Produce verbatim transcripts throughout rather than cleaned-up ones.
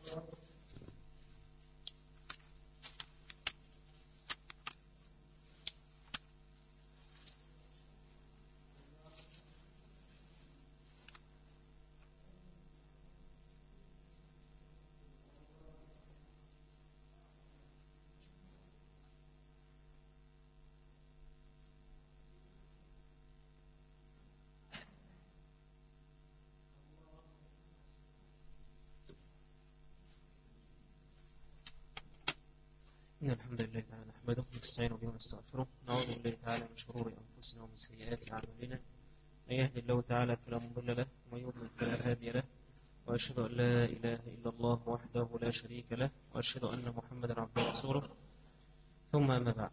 إن الحمد لله تعالى نحمده ونستعين به ونستغفره نعوذ بالله تعالى من شرور أنفسنا ومن سيئات أعمالنا من يهد الله تعالى فلا مضل له ومن يضلل فلا هادي له وأشهد أن لا إله إلا الله وحده لا شريك له وأشهد أن محمدا عبده ورسوله ثم أما بعد.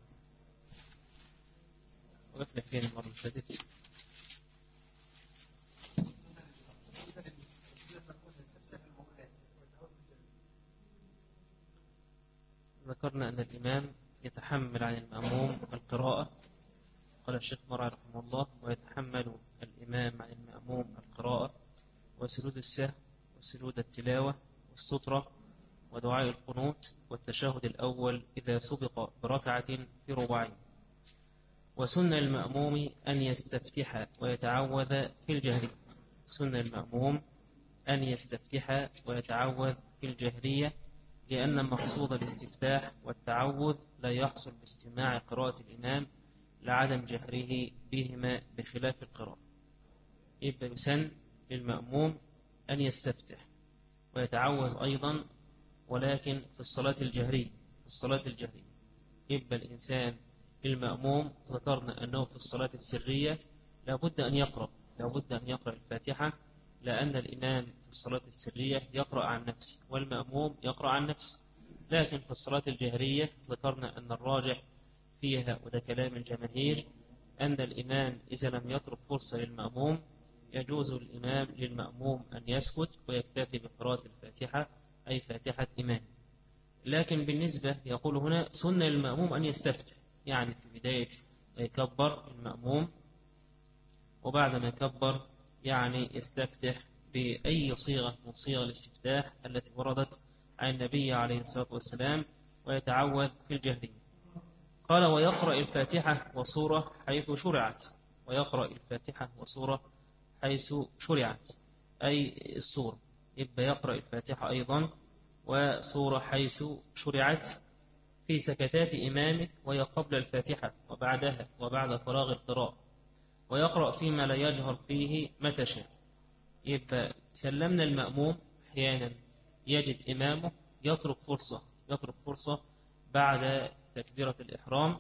وقفنا فين المرة اللي فاتت؟ ذكرنا أن الإمام يتحمل عن المأموم القراءة، قال الشيخ مرعي رحمه الله: ويتحمل الإمام عن المأموم القراءة وسجود السهو وسجود التلاوة والسطرة ودعاء القنوت والتشهد الأول إذا سبق بركعة في رباعين. وسن المأموم أن يستفتح ويتعوذ في الجهرية. سن المأموم أن يستفتح ويتعوذ في الجهرية، لأن مقصود الاستفتاح والتعوذ لا يحصل باستماع قراءة الإمام لعدم جهره بهما بخلاف القراءة. يبقى يسن للمأموم أن يستفتح ويتعوذ أيضا، ولكن في الصلاة الجهرية. في الصلاة الجهرية يبقى الإنسان المأموم ذكرنا أنه في الصلاة السرية لابد أن يقرأ لابد أن يقرأ الفاتحة، لأن الإمام في الصلاة السرية يقرأ عن نفسه والمأموم يقرأ عن نفسه. لكن في الصلاة الجهرية ذكرنا أن الراجح فيها، وده كلام الجماهير، أن الإمام إذا لم يترك فرصة للمأموم يجوز الإمام للمأموم أن يسكت ويكتفي بقراءة الفاتحة، أي فاتحة إمام. لكن بالنسبة يقول هنا سنة للمأموم أن يستفتح، يعني في بداية يكبر المأموم، وبعد ما يكبر يعني يستفتح بأي صيغة من صيغ الاستفتاح التي وردت عن النبي عليه الصلاة والسلام، ويتعوذ في الجهرية. قال: ويقرأ الفاتحة وسورة حيث شرعت. ويقرأ الفاتحة وسورة حيث شرعت، أي السورة. يبقى يقرأ الفاتحة أيضا وسورة حيث شرعت في سكتات إمامه، وهي قبل الفاتحة وبعدها وبعد فراغ القراءة. ويقرأ فيما لا يجهر فيه متى شاء. يبقى سلمنا المأموم أحيانا يجد إمامه يترك فرصة يترك فرصة بعد تكبيرة الإحرام.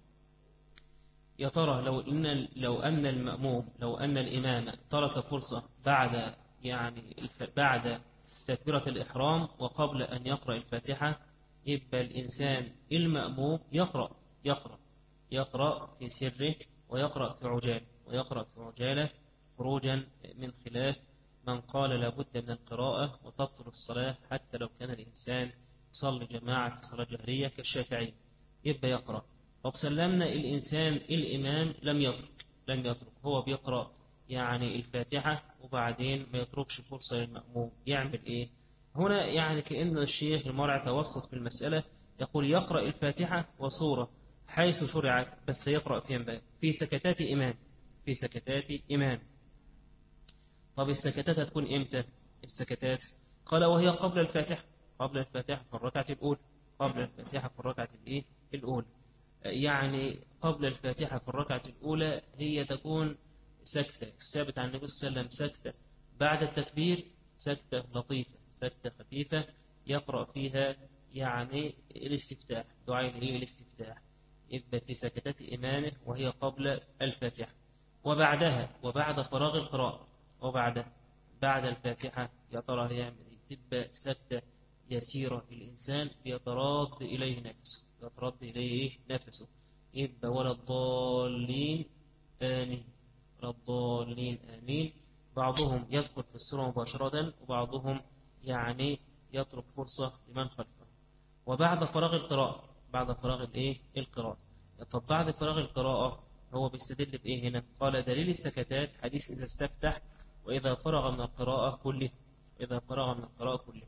يا ترى لو أن لو أن المأموم لو أن الإمام ترك فرصة بعد يعني بعد تكبيرة الإحرام وقبل أن يقرأ الفاتحة، يبقى الإنسان المأموم يقرأ يقرأ يقرأ في سره ويقرأ في عجالة ويقرأ في عجالة خروجا من خلاف من قال لابد من القراءة وتبطل الصلاة حتى لو كان الإنسان يصلي جماعة في صلاة جهرية كالشافعي. يبقى يقرأ. طب سلمنا الإنسان الإمام لم يترك لم يترك هو بيقرأ يعني الفاتحة وبعدين ما يتركش فرصة للمأموم، يعمل إيه؟ هنا يعني كأن الشيخ المرعي توسط في المسألة، يقول يقرأ الفاتحة وسورة حيث شرعت، بس يقرأ فين؟ في سكتات إمام في سكتات إمام. طب السكتات هتكون إمتى؟ السكتات قال وهي قبل الفاتحة قبل الفاتحة في الركعة الأولى قبل الفاتحة في الركعة الإيه؟ الأولى. يعني قبل الفاتحة في الركعة الأولى هي تكون سكتة ثابت عن النبي صلى الله عليه وسلم، سكتة بعد التكبير، سكتة لطيفة سكتة خفيفة يقرأ فيها يعني الاستفتاح، دعاء الاستفتاح. يبقى في سكتات إمامه وهي قبل الفاتحة، وبعدها وبعد فراغ القراءة، وبعد بعد الفاتحة يا ترى هي تبقى سكتة يسيرة الإنسان بيتراد إليه نفسه يتراد إليه نفسه يبقى ولا الضالين آمين ولا الضالين آمين. بعضهم يدخل في السورة مباشرة وبعضهم يعني يترك فرصة لمن خلفه. وبعد فراغ القراءة بعد فراغ الإيه القراءة. طب بعد فراغ القراءة هو بيستدل بإيه هنا؟ قال دليل السكتات حديث إذا استفتح وإذا فرغ من القراءة كله إذا فرغ من القراءة كله.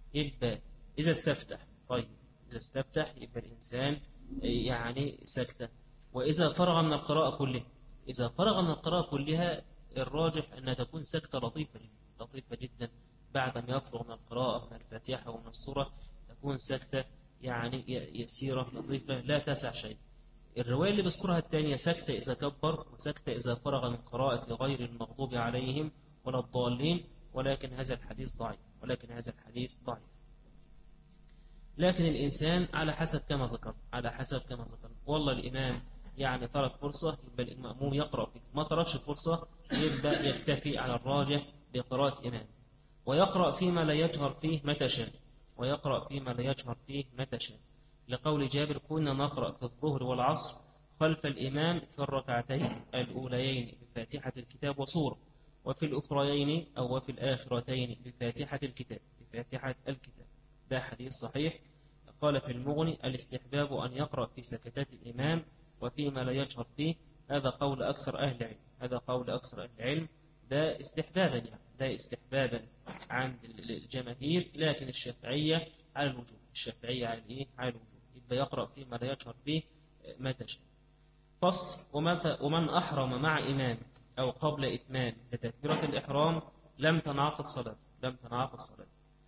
يبقى إذا استفتح، طيب إذا استفتح يبقى الإنسان يعني سكتة. وإذا فرغ من القراءة كلها، إذا فرغ من القراءة كلها الراجح أنها تكون سكتة لطيفة جدا، لطيفة جدا بعد ما يفرغ من القراءة من الفاتحة ومن السورة، تكون سكتة يعني يسيرة لطيفة لا تسع شيء. الرواية اللي بذكرها الثانية سكتة إذا كبر، وسكتة إذا فرغ من قراءة غير المغضوب عليهم ولا الضالين، ولكن هذا الحديث ضعيف، ولكن هذا الحديث ضعيف. لكن الإنسان على حسب كما ذكر، على حسب كما ذكر. والله الإمام يعني ترك فرصة يبقى المأموم يقرأ فيه، ما تركش فرصة يبقى يكتفي على الراجح بقراءة إمام، ويقرأ فيما لا يجهر فيه متى شاء، ويقرأ فيما لا يجهر فيه متى شاء، لقول جابر كنا نقرأ في الظهر والعصر خلف الإمام في الركعتين الأوليين بفاتحة الكتاب وسورة، وفي الأخريين أو وفي الآخرتين بفاتحة الكتاب، بفاتحة الكتاب. ده حديث صحيح. قال في المغني الاستحباب أن يقرأ في سكتات الإمام وفيما لا يجهر فيه، هذا قول أكثر أهل العلم، هذا قول أكثر أهل العلم، ده استحبابا يعني، ده استحبابا عند الجماهير، لكن الشافعية على الوجوب، الشافعية على الإيه؟ على الوجوب، يبقى يقرأ فيما لا يجهر فيه متى شاء. فصل. ومن أحرم مع إمام أو قبل إتمام لتكبيرة الإحرام لم تنعقد صلاة، لم تنعقد صلاة.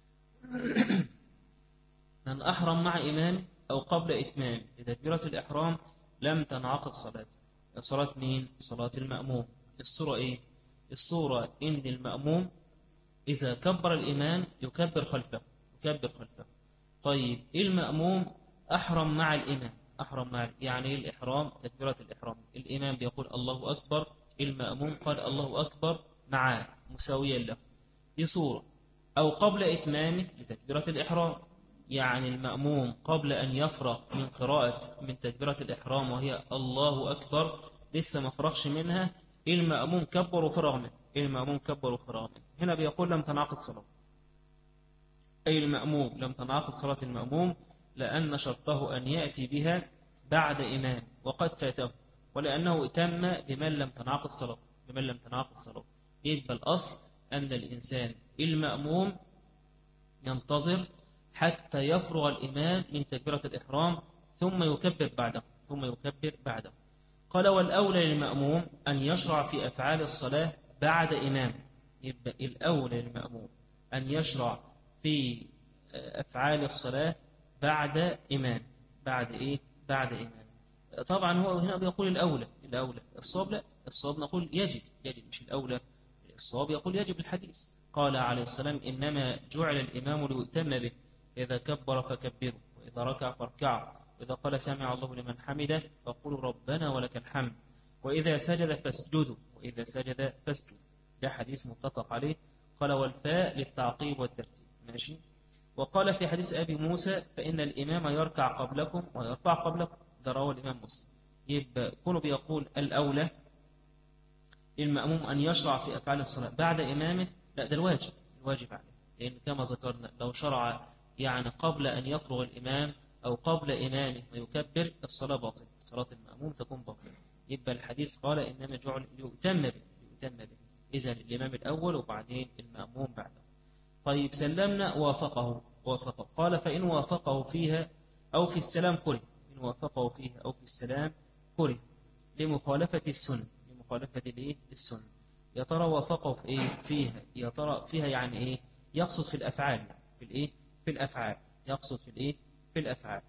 من أحرم مع إمام أو قبل إتمام لتكبيرة الإحرام لم تنعقد صلاة. صلاة مين؟ صلاة المأموم. الصورة إيه؟ الصورة إن المأموم إذا كبر الإمام يكبر خلفه، يكبر خلفه. طيب المأموم أحرم مع الإمام، أحرم مع يعني الإحرام تكبيرة الإحرام، الإمام بيقول الله أكبر، المأموم قال الله أكبر معاه مساويا له، دي صورة. أو قبل إتمامه لتكبيرة الإحرام، يعني المأموم قبل أن يفرغ من قراءة من تكبيرة الإحرام وهي الله أكبر لسه ما فرغش منها، المأموم كبر وفرغ منه، المأموم كبر وفرغ منه، هنا بيقول لم تنعقد صلاة، أي المأموم لم تنعقد صلاة المأموم، لأن شرطه أن يأتي بها بعد إمام وقد فاته، ولأنه تم بمن لم تنعقد صلاة، بمن لم تنعقد صلاة. يبقى الأصل أن الإنسان المأموم ينتظر حتى يفرغ الإمام من تكبيرة الإحرام ثم يكبر بعده، ثم يكبر بعده. قال والأولى للمأموم أن يشرع في أفعال الصلاة بعد إمام، يبقى الأولى للمأموم أن يشرع في أفعال الصلاة بعد إمام، بعد إيه؟ بعد إمام. طبعا هو هنا بيقول الأولى، الأولى الصواب لا، الصواب نقول يجب، يجب مش الأولى، الصواب يقول يجب الحديث. قال عليه السلام إنما جعل الإمام ليؤتم به، إذا كبر فكبروا، وإذا ركع فاركعوا، وإذا قال سمع الله لمن حمده فقولوا ربنا ولك الحمد، وإذا سجد فاسجدوا، وإذا سجد فاسجدوا. ده حديث متفق عليه. قال والفاء للتعقيب والترتيب، ماشي. وقال في حديث أبي موسى فإن الإمام يركع قبلكم ويرفع قبلكم، ده رواه الإمام مسلم. يبقى كونه بيقول الأولى للمأموم أن يشرع في أفعال الصلاة بعد إمامه، لا ده الواجب، الواجب عليه، لأن كما ذكرنا لو شرع يعني قبل أن يفرغ الإمام أو قبل إمامه ويكبر الصلاة باطلة، صلاة المأموم تكون باطلة. يبقى الحديث قال إنما جعل ليؤتم به، ليؤتم به، إذن الإمام الأول وبعدين المأموم بعده. طيب سلمنا وافقه، وافقه قال فإن وافقه فيها أو في السلام كره، إن وافقه فيها أو في السلام كره لمخالفة السنة، لمخالفة الإيه؟ السنة. يا ترى وافقه في إيه؟ فيها، يا ترى فيها يعني إيه؟ يقصد في الأفعال، في الإيه؟ في الأفعال، يقصد في الإيه؟ في الأفعال.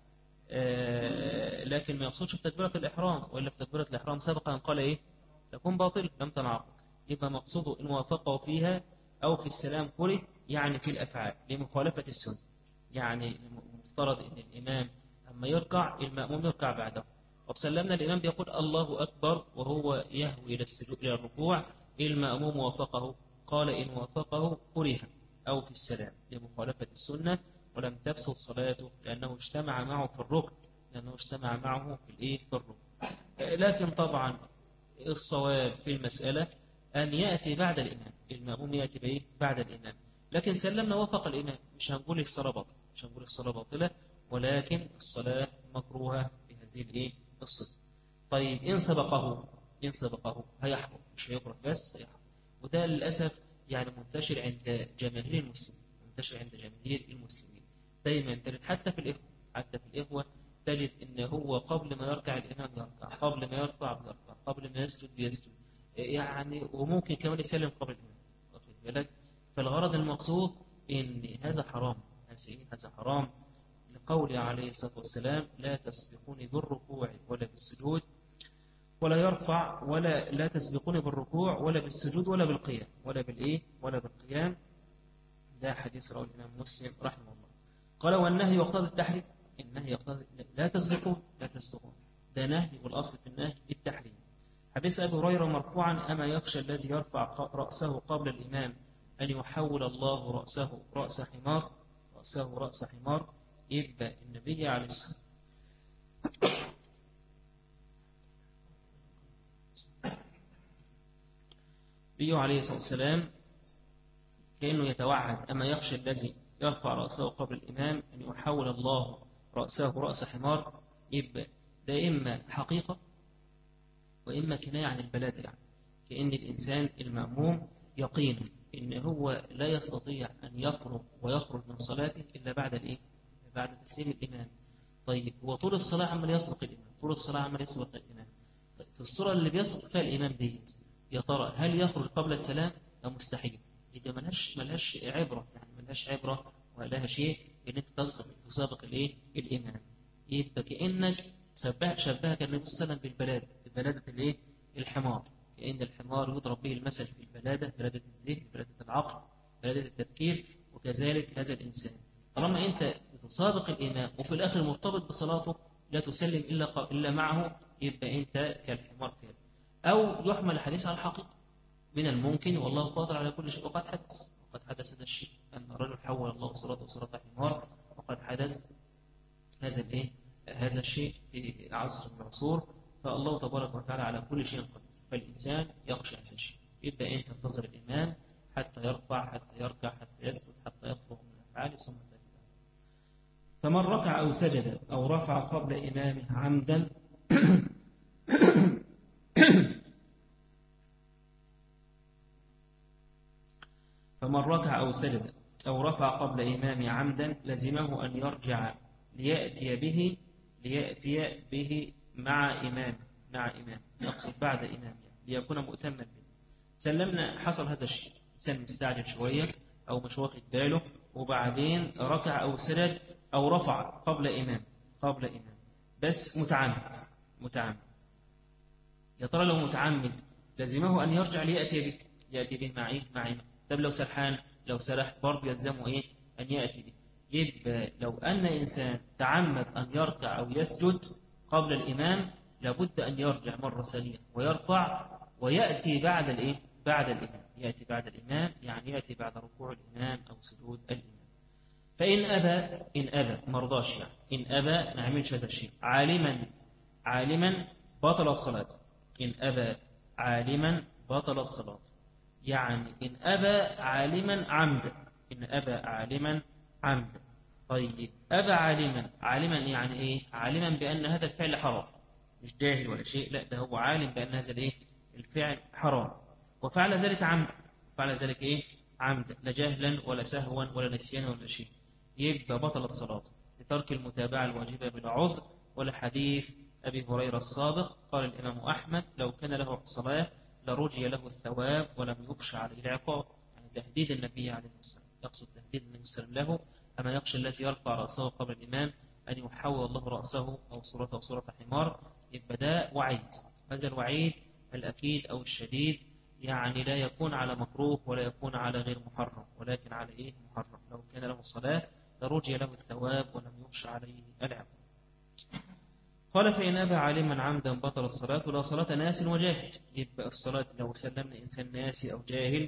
آه لكن ما يقصدش في تكبيرة الإحرام، وإلا في تكبيرة الإحرام سبقا قال إيه؟ تكون باطل، لم تنعقد. يبقى مقصوده إن وافقه فيها أو في السلام كره، يعني في الأفعال لمخالفة السنة. يعني المفترض أن الإمام لما يركع المأموم يركع بعده. وسلمنا الإمام بيقول الله أكبر وهو يهوي إلى السجود إلى الركوع، المأموم وافقه، قال إن وافقه كره أو في السلام لمخالفة السنة ولم تفسد صلاته، لأنه اجتمع معه في الركن، لأنه اجتمع معه في الإيه؟ في الركن. لكن طبعا الصواب في المسألة أن يأتي بعد الإمام، المأموم يأتي بإيه؟ بعد الإمام. لكن سلمنا وافق الإمام، مش هنقول الصلاة باطلة، مش هنقول الصلاة باطلة، ولكن الصلاة مكروهة بهذه الإيه؟ الصفة. طيب إن سبقه، إن سبقه هيحرم، مش هيكره بس هيحرم. وده للأسف يعني منتشر عند جماهير المسلمين، منتشر عند جماهير المسلمين. دايما تجد حتى في الإخوة حتى في الإخوة تجد إن هو قبل ما يركع الإمام يركع، قبل ما يرفع بيرفع، قبل ما يسجد بيسجد، يعني وممكن كمان يسلم قبل الإمام. واخد بالك؟ فالغرض المقصود إن هذا حرام، هذا حرام لقوله عليه الصلاة والسلام: لا تسبقوني بالركوع ولا بالسجود ولا يرفع ولا لا تسبقوني بالركوع ولا بالسجود ولا بالقيام ولا بالإيه ولا بالقيام. ده حديث رواه الإمام مسلم رحمه الله. قال: والنهي يقتضي التحريم. النهي يقتضي لا تسبقون لا تسبقون، ده نهي، والأصل في النهي التحريم. حديث أبي هريرة مرفوعا: أما يخشى الذي يرفع رأسه قبل الإمام أن يحول الله رأسه رأس حمار رأسه رأس حمار. يبقى النبي عليه الصلاة النبي عليه الصلاة والسلام كأنه يتوعد: أما يخشى الذي يرفع رأسه قبل الإمام أن يحول الله رأسه رأس حمار. يبقى ده إما حقيقة وإما كناية عن البلاد، يعني كأن الإنسان المأموم يقين إن هو لا يستطيع أن يفرغ ويخرج من صلاته إلا بعد الإيه؟ بعد تسليم الإمام. طيب هو طول الصلاة عمال يسبق الإمام، طول الصلاة عمال يسبق الإمام. طيب في الصورة اللي بيسبق فيها الإمام ديت، يا ترى هل يخرج قبل السلام أو مستحيل؟ يبقى ملهاش ملهاش عبرة، يعني ملهاش عبرة ولها شيء إن أنت تسبق تسابق الإيه؟ الإمام. يبقى كأنك شبه شبهك النبي صلى الله عليه وسلم بالبلادة، ببلادة الإيه؟ الحمار. كأن الحمار يضرب به المثل في البلادة، بلادة الذهن، بلادة العقل، بلادة التفكير. وكذلك هذا الإنسان طالما أنت تسابق الإمام وفي الآخر مرتبط بصلاته لا تسلم إلا إلا معه، يبقى أنت كالحمار كده. أو يحمل الحديث على الحقيقة، من الممكن والله قادر على كل شيء. وقد حدث وقد حدث هذا الشيء، أن الرجل حول الله صلاته صلاة حمار، وقد حدث هذا الإيه؟ هذا الشيء في عصر من العصور. فالله تبارك وتعالى على كل شيء قدير، فالإنسان يخشى هذا الشيء. يبقى أنت تنتظر الإمام حتى يرفع، حتى يركع، حتى يسجد، حتى يخرج من أفعاله ثم تتبع. فمن ركع أو سجد أو رفع قبل إمامه عمدا فمن ركع أو سجد أو رفع قبل إمامه عمدا لزمه أن يرجع ليأتي به ليأتي به مع إمام مع إمام نقصد بعد إمام، يعني ليكون مؤتما به. سلمنا حصل هذا الشيء، إنسان مستعجل شوية أو مش واخد باله، وبعدين ركع أو سجد أو رفع قبل إمام قبل إمام بس متعمد متعمد يا ترى لو متعمد لزمه أن يرجع ليأتي به يأتي به مع إيه؟ مع إمام. طب لو سرحان لو سرح برضه يلزمه إيه؟ أن يأتي به. يبقى لو أن إنسان تعمد أن يركع أو يسجد قبل الإمام لابد أن يرجع مرة ثانية ويرفع ويأتي بعد الإيه؟ بعد الإمام يأتي بعد الإمام يعني يأتي بعد ركوع الإمام أو سجود الإمام. فإن أبى إن أبى مرضاش يعني إن أبى ما عملش هذا الشيء عالما عالما بطلت صلاته. إن أبى عالما بطلت صلاته، يعني إن أبى عالما عمدا إن أبى عالما عمدا. طيب أبى عالما عالما يعني إيه؟ عالما بأن هذا الفعل حرام، مش جاهل ولا شيء، لا ده هو عالم بأن هذا الإيه؟ الفعل حرام، وفعل ذلك عمدا فعل ذلك إيه؟ عمدا، لا جهلا ولا سهوا ولا نسيانا ولا شيء. يبقى بطلت صلاته لترك المتابعة الواجبة بلا عذر. ولحديث أبي هريرة الصادق قال الإمام أحمد: لو كان له صلاة لرجي له الثواب ولم يخشى عليه العقاب. يعني تهديد النبي عليه الصلاة والسلام، يقصد تهديد النبي صلى الله عليه وسلم له: أما يخشى الذي يرفع رأسه قبل الإمام أن يحول الله رأسه أو صورته صورة حمار. يبقى ده وعيد، هذا الوعيد الأكيد أو الشديد يعني لا يكون على مكروه ولا يكون على غير محرم، ولكن على إيه؟ محرم. لو كان له الصلاة لرجي له الثواب ولم يخشى عليه العقاب. قال: فإن أبى عالما عمدا بطل الصلاة لا صلاة ناس وجاهل. يبقى الصلاة لو سلمنا إنسان ناسي أو جاهل،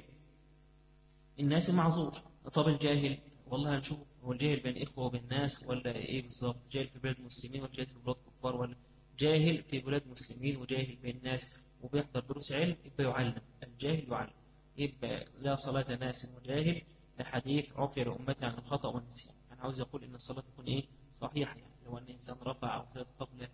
الناس معذور. طب الجاهل والله هنشوف هو الجاهل بين إخوة وبين ناس ولا إيه بالظبط؟ جاهل في بلاد مسلمين ولا جاهل في بلاد كفار، ولا جاهل في بلاد مسلمين وجاهل بين ناس وبيحضر دروس علم، يبقى يعلم. الجاهل يعلم. يبقى لا صلاة ناس وجاهل لحديث عفي لأمتي عن الخطأ والنسيان. أنا عاوز أقول إن الصلاة تكون إيه؟ صحيحة، يعني لو أن إنسان رفع أو سجد قبل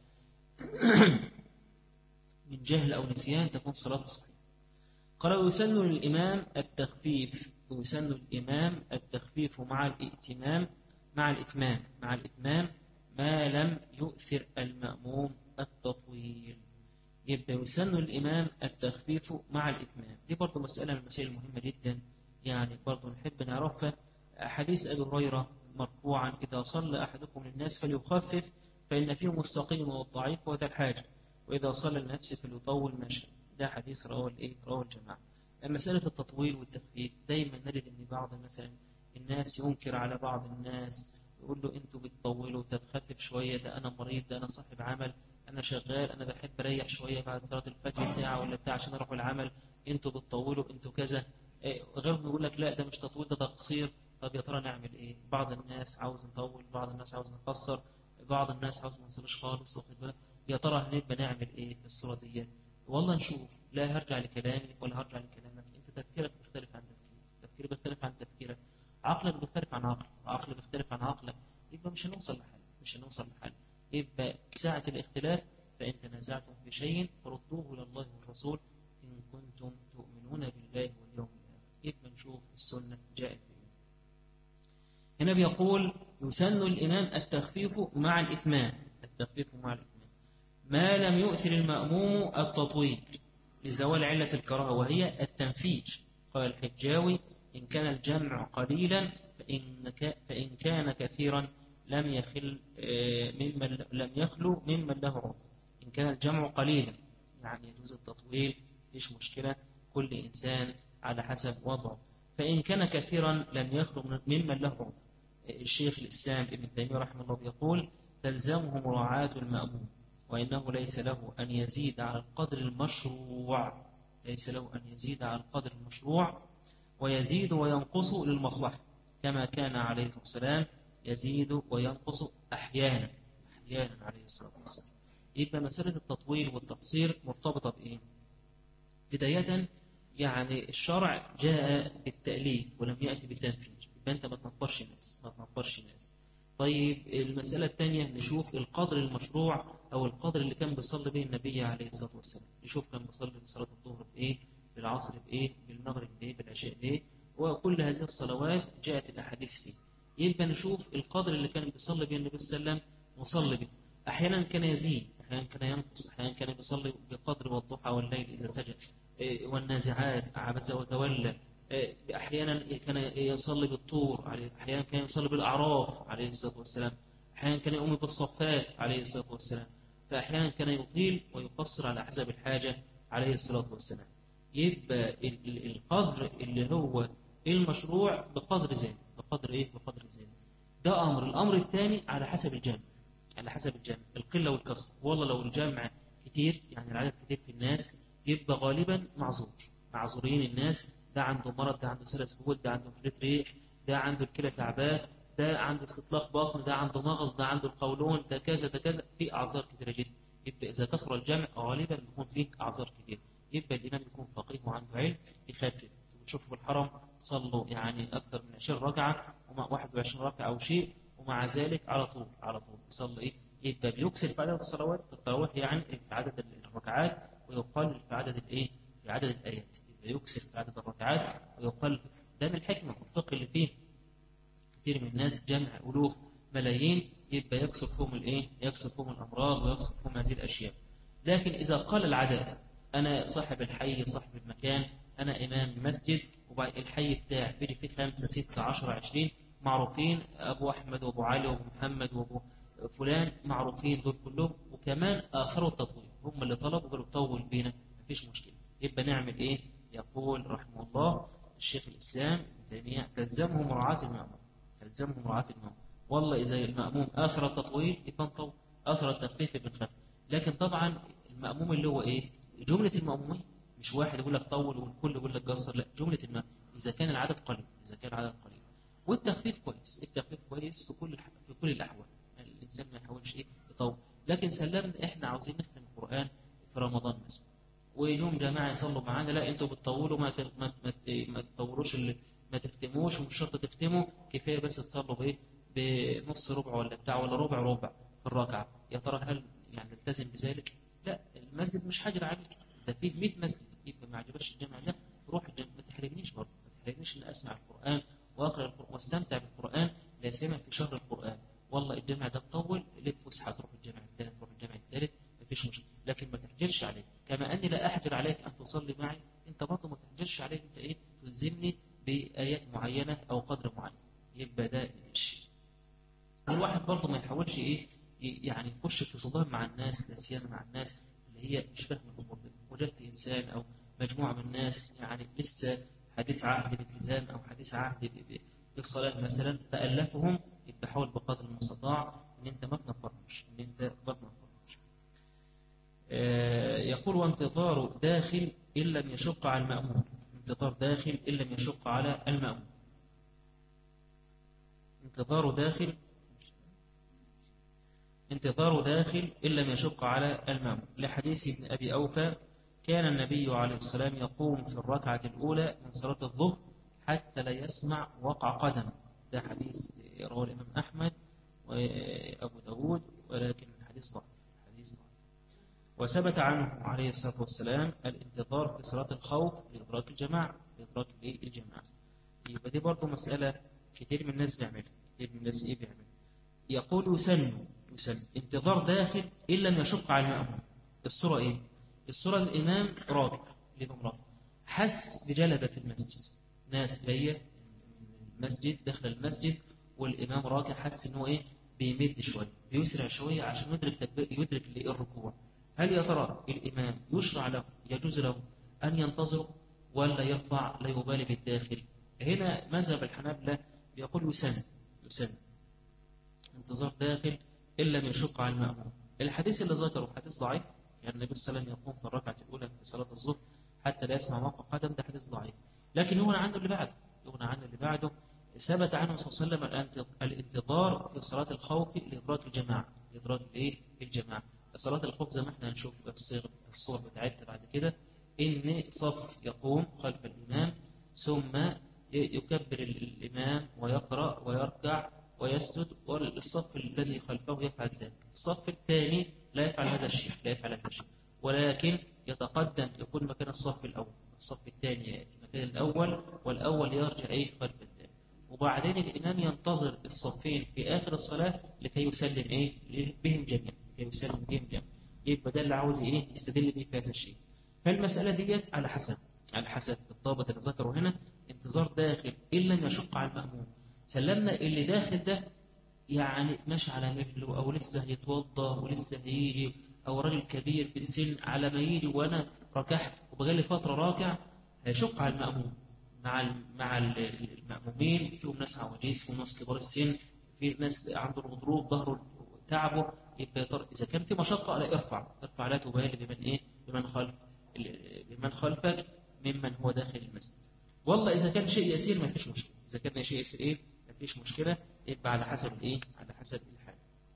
من جهل أو نسيان تكون صلاته صحيحة. قال: ويسن للإمام التخفيف ويسن الإمام التخفيف مع الائتمام مع الإتمام مع الإتمام ما لم يؤثر المأموم التطويل. يبقى يسن الإمام التخفيف مع الإتمام. دي برضو مسألة من المسائل المهمة جدا، يعني برضو نحب نعرفها. حديث أبي هريرة مرفوعا: إذا صلى أحدكم للناس فليخفف فإن فيهم السقيم والضعيف وذا الحاجة، وإذا صلى لنفسه فليطول ماشي. ده حديث رواه الإيه؟ رواه الجماعة. مسألة التطويل والتخفيف دايما نجد أن بعض مثلا الناس ينكر على بعض الناس، يقول له أنتوا بتطولوا تخفف شوية، ده أنا مريض، ده أنا صاحب عمل، أنا شغال، أنا بحب أريح شوية بعد صلاة الفجر ساعة ولا بتاع عشان أروح العمل، أنتوا بتطولوا، أنتوا كذا. غيرهم يقول لك لا ده مش تطويل ده تقصير. طب يا ترى نعمل إيه؟ بعض الناس عاوز نطول، بعض الناس عاوز نقصر، بعض الناس عاوز ما نصليش خالص، واخد بالك؟ يا ترى هنبقى نعمل إيه في الصورة دي؟ والله نشوف، لا هرجع لكلامي ولا هرجع لكلامك، أنت تفكيرك بيختلف عن تفكيري، تفكيري بيختلف عن تفكيرك، عقلك بيختلف عن عقلك، عقلي بيختلف عن عقلك، يبقى مش هنوصل لحل، مش هنوصل لحل. يبقى ساعة الاختلاف فإن تنازعتم في شيء فردوه إلى الله والرسول إن كنتم تؤمنون بالله واليوم الآخر. يبقى نشوف السنة جاءت بإيه. هنا بيقول يسن الإمام التخفيف مع الإتمام، التخفيف مع الإتمام ما لم يؤثر المأموم التطويل لزوال علة الكراهة وهي التنفيذ. قال الحجاوي: إن كان الجمع قليلا فإن, فإن كان كثيرا لم يخل ممن لم يخلو ممن له عذر. إن كان الجمع قليلا يعني يجوز التطويل، مفيش مشكلة، كل إنسان على حسب وضعه. فإن كان كثيرا لم يخلو ممن له عذر. الشيخ الإسلام ابن تيمية رحمه الله يقول: تلزمه مراعاة المأموم، وإنه ليس له أن يزيد على القدر المشروع، ليس له أن يزيد على القدر المشروع، ويزيد وينقص للمصلحة، كما كان عليه الصلاة والسلام يزيد وينقص أحيانا أحيانا عليه الصلاة والسلام. يبقى مسألة التطويل والتقصير مرتبطة بإيه؟ بداية يعني الشرع جاء بالتأليف ولم يأتي بالتنفيذ، يبقى أنت ما تنفرش الناس، ما تنفرش الناس. طيب المسألة الثانية نشوف القدر المشروع أو القدر اللي كان بيصلي به النبي عليه الصلاة والسلام. نشوف كان بيصلي صلاة الظهر بإيه، بالعصر بإيه، بالمغرب بإيه، بالعشاء بإيه، وكل هذه الصلوات جاءت الأحاديث فيه. يبقى نشوف القدر اللي كان بيصلي به النبي صلى الله عليه وسلم مصلي به. أحيانا كان يزيد، أحيانا كان ينقص، أحيانا كان بيصلي بقدر والضحى والليل إذا سجد، والنازعات عبس وتولى، أحيانا كان يصلي بالطور، أحيانا كان يصلي بالأعراف عليه الصلاة والسلام، أحيانا كان يقوم بالصفات عليه الصلاة والسلام، فأحيانا كان يطيل ويقصر على حسب الحاجة عليه الصلاة والسلام. يبقى القدر اللي هو المشروع بقدر ذلك، بقدر إيه؟ بقدر ذلك. ده أمر. الأمر الثاني على حسب الجمع، على حسب الجمع، القلة والكسر. والله لو الجمع كتير يعني العدد كتير في الناس يبقى غالبا معذور، معذورين الناس، ده عنده مرض، ده عنده سلس بول، ده عنده فلت ريح، ده عنده الكلى تعبان، ده عنده استطلاق باطن، ده عنده مغص، ده عنده القولون، ده كذا ده كذا، في أعذار كتيرة جدا. يبقى إذا كسر الجمع غالبا بيكون فيه أعذار كتير. يبقى الإمام يكون فقيه وعنده علم يخفف. وتشوفوا في الحرم صلوا يعني أكثر من عشرين ركعة ومع واحد وعشرين ركعة أو شيء، ومع ذلك على طول على طول يصلي إيه؟ يبقى بيكسر في عدد الصلوات في التراويح يعني في عدد الركعات، ويقلل في عدد الإيه؟ في عدد الآيات. يبقى يكسر في عدد الركعات ويقلل. ده من الحكمة والفقه اللي فيه كثير من الناس جمع ألوف ملايين، يبقى يكسر فيهم الإيه؟ يكسر فيهم الأمراض ويكسر فيهم هذه الأشياء. لكن إذا قل العدد، أنا صاحب الحي صاحب المكان، أنا إمام مسجد وبعد الحي بتاعي بيجي فيه خمسة ستة عشرة عشرين معروفين، أبو أحمد وأبو علي وأبو محمد وأبو فلان معروفين دول كلهم، وكمان آخروا التطويل، هم اللي طلبوا قالوا طول بينا مفيش مشكلة. يبقى نعمل إيه؟ يقول رحمه الله الشيخ الإسلام ابن تيمية: تلزمه مراعاة المأموم، تلزمه مراعاة المأموم. والله إذا المأموم آخر التطويل يبقى نطول، آخر التخفيف يبقى نخفف. لكن طبعا المأموم اللي هو إيه؟ جملة المأمومين، مش واحد يقول لك طول والكل يقول لك قصر، لا، جملة المأموم إذا كان العدد قليل، إذا كان العدد قليل. والتخفيف كويس، التخفيف كويس في كل في كل الأحوال، يعني الإنسان ما يحاولش إيه يطول. لكن سلمنا إحنا عاوزين نختم القرآن في رمضان مثلا، ويوم جماعة يصلوا معانا، لا أنتوا بتطولوا، ما ما ما تطولوش، اللي ما تختموش، ومش شرط تختموا، كفاية بس تصلوا بإيه؟ بنص ربع ولا بتاع ولا ربع ربع في الركعة. يا ترى هل يعني تلتزم بذلك؟ لا، المسجد مش حجر عليك، ده في مئة مسجد، يبقى ما عجبكش الجامع ده روح الجامع، ما تحرمنيش برضه، ما تحرجنيش ان اسمع القران واقرا القران واستمتع بالقران، لا سيما في شهر القران. والله الجامع ده تطول لك فسحه، تروح الجامع الثاني تروح الجامع الثالث مفيش مشكله، لكن ما تحجرش عليك. كما اني لا احجر عليك ان تصلي معي، انت برضه ما تحجرش عليك انت ايه تلزمني بايات معينه او قدر معين. يبقى ده الشيء. الواحد برضه ما يحاولش ايه يعني يخش في صدام مع الناس، لا سيما مع الناس اللي هي مش فاهمه الامور دي. وجدت انسان او مجموعه من الناس يعني لسه حديث عهد بالالتزام او حديث عهد بالصلاه مثلا، فالفهم، يبقى حاول بقدر المستطاع ان انت ما تنفرش، ان انت ما تنفرش. آه يقول وانتظار داخل ان لم يشق على المأمون، انتظار داخل ان لم يشق على المأمون، انتظار داخل انتظار داخل إن لم يشق على المأموم، لحديث ابن أبي أوفى كان النبي عليه السلام يقوم في الركعة الأولى من صلاة الظهر حتى لا يسمع وقع قدم. ده حديث رواه الإمام أحمد وأبو داود، ولكن الحديث ضعيف، حديث ضعيف. وثبت عنه عليه الصلاة والسلام الانتظار في صلاة الخوف لإدراك الجماعة، لإدراك الجماعة. يبقى دي برضه مسألة كتير من الناس بيعملها، كتير من الناس إيه بيعملها. يقول يسن يسن انتظار داخل إن لم يشق على المأموم. الصورة إيه؟ الصورة الإمام راكع، الإمام راكع حس بجلبة في المسجد، ناس جاية من المسجد داخل المسجد والإمام راكع، حس إنه إيه بيمد شوية بيسرع شوية عشان يدرك تكبير يدرك الركوع. هل يا ترى الإمام يشرع له يجوز له أن ينتظر ولا يرفع لا يبالي بالداخل؟ هنا مذهب الحنابلة يقول يسن يسن انتظار داخل إن لم يشق على المأموم. الحديث اللي ذكره حديث ضعيف، يعني النبي صلى الله عليه وسلم يقوم في الركعة الأولى في صلاة الظهر حتى لا يسمع وقع قدم، ده حديث ضعيف. لكن يغنى عنه اللي بعده، يغنى عنه اللي بعده ثبت عنه صلى الله عليه وسلم الانتظار في صلاة الخوف لإدراك الجماعة، لإدراك الإيه الجماعة. صلاة الخوف زي ما احنا هنشوف في الصور الصور بتاعتها بعد كده، إن صف يقوم خلف الإمام ثم يكبر الإمام ويقرأ ويركع ويسجد، والصف الذي خلفه يفعل ذلك. الصف الثاني لا يفعل هذا الشيء، لا يفعل هذا الشيء، ولكن يتقدم يكون مكان الصف الأول، الصف الثاني يأتي مكان الأول والأول يرجع أي خلف الثاني، وبعدين الإمام ينتظر الصفين في آخر الصلاة لكي يسلم إيه بهم جميعا، لكي يسلم بهم جميعا. يبقى ده اللي عاوز إيه يستدل به في هذا الشيء. فالمسألة ديت على حسب على حسب الضابط اللي ذكره هنا، انتظار داخل إن لم يشق على المأموم. سلمنا اللي داخل ده يعني ماشي على مهله أو لسه هيتوضى ولسه هيجي، أو راجل كبير في السن على ما يجي وأنا ركعت وبقالي فترة راكع، هيشق على المأموم. مع مع المأمومين فيهم ناس عواجيز، فيهم ناس كبار السن، في ناس عنده الغضروف ظهره تعبه، يبقى إذا كان في مشقة لا ارفع ارفع لا تبالي بمن إيه بمن خلف بمن خلفك ممن هو داخل المسجد. والله إذا كان شيء يسير ما فيش مشكلة، إذا كان شيء يسير إيه ما فيش مشكلة، يبقى على حسب الإيه على حسب الحال.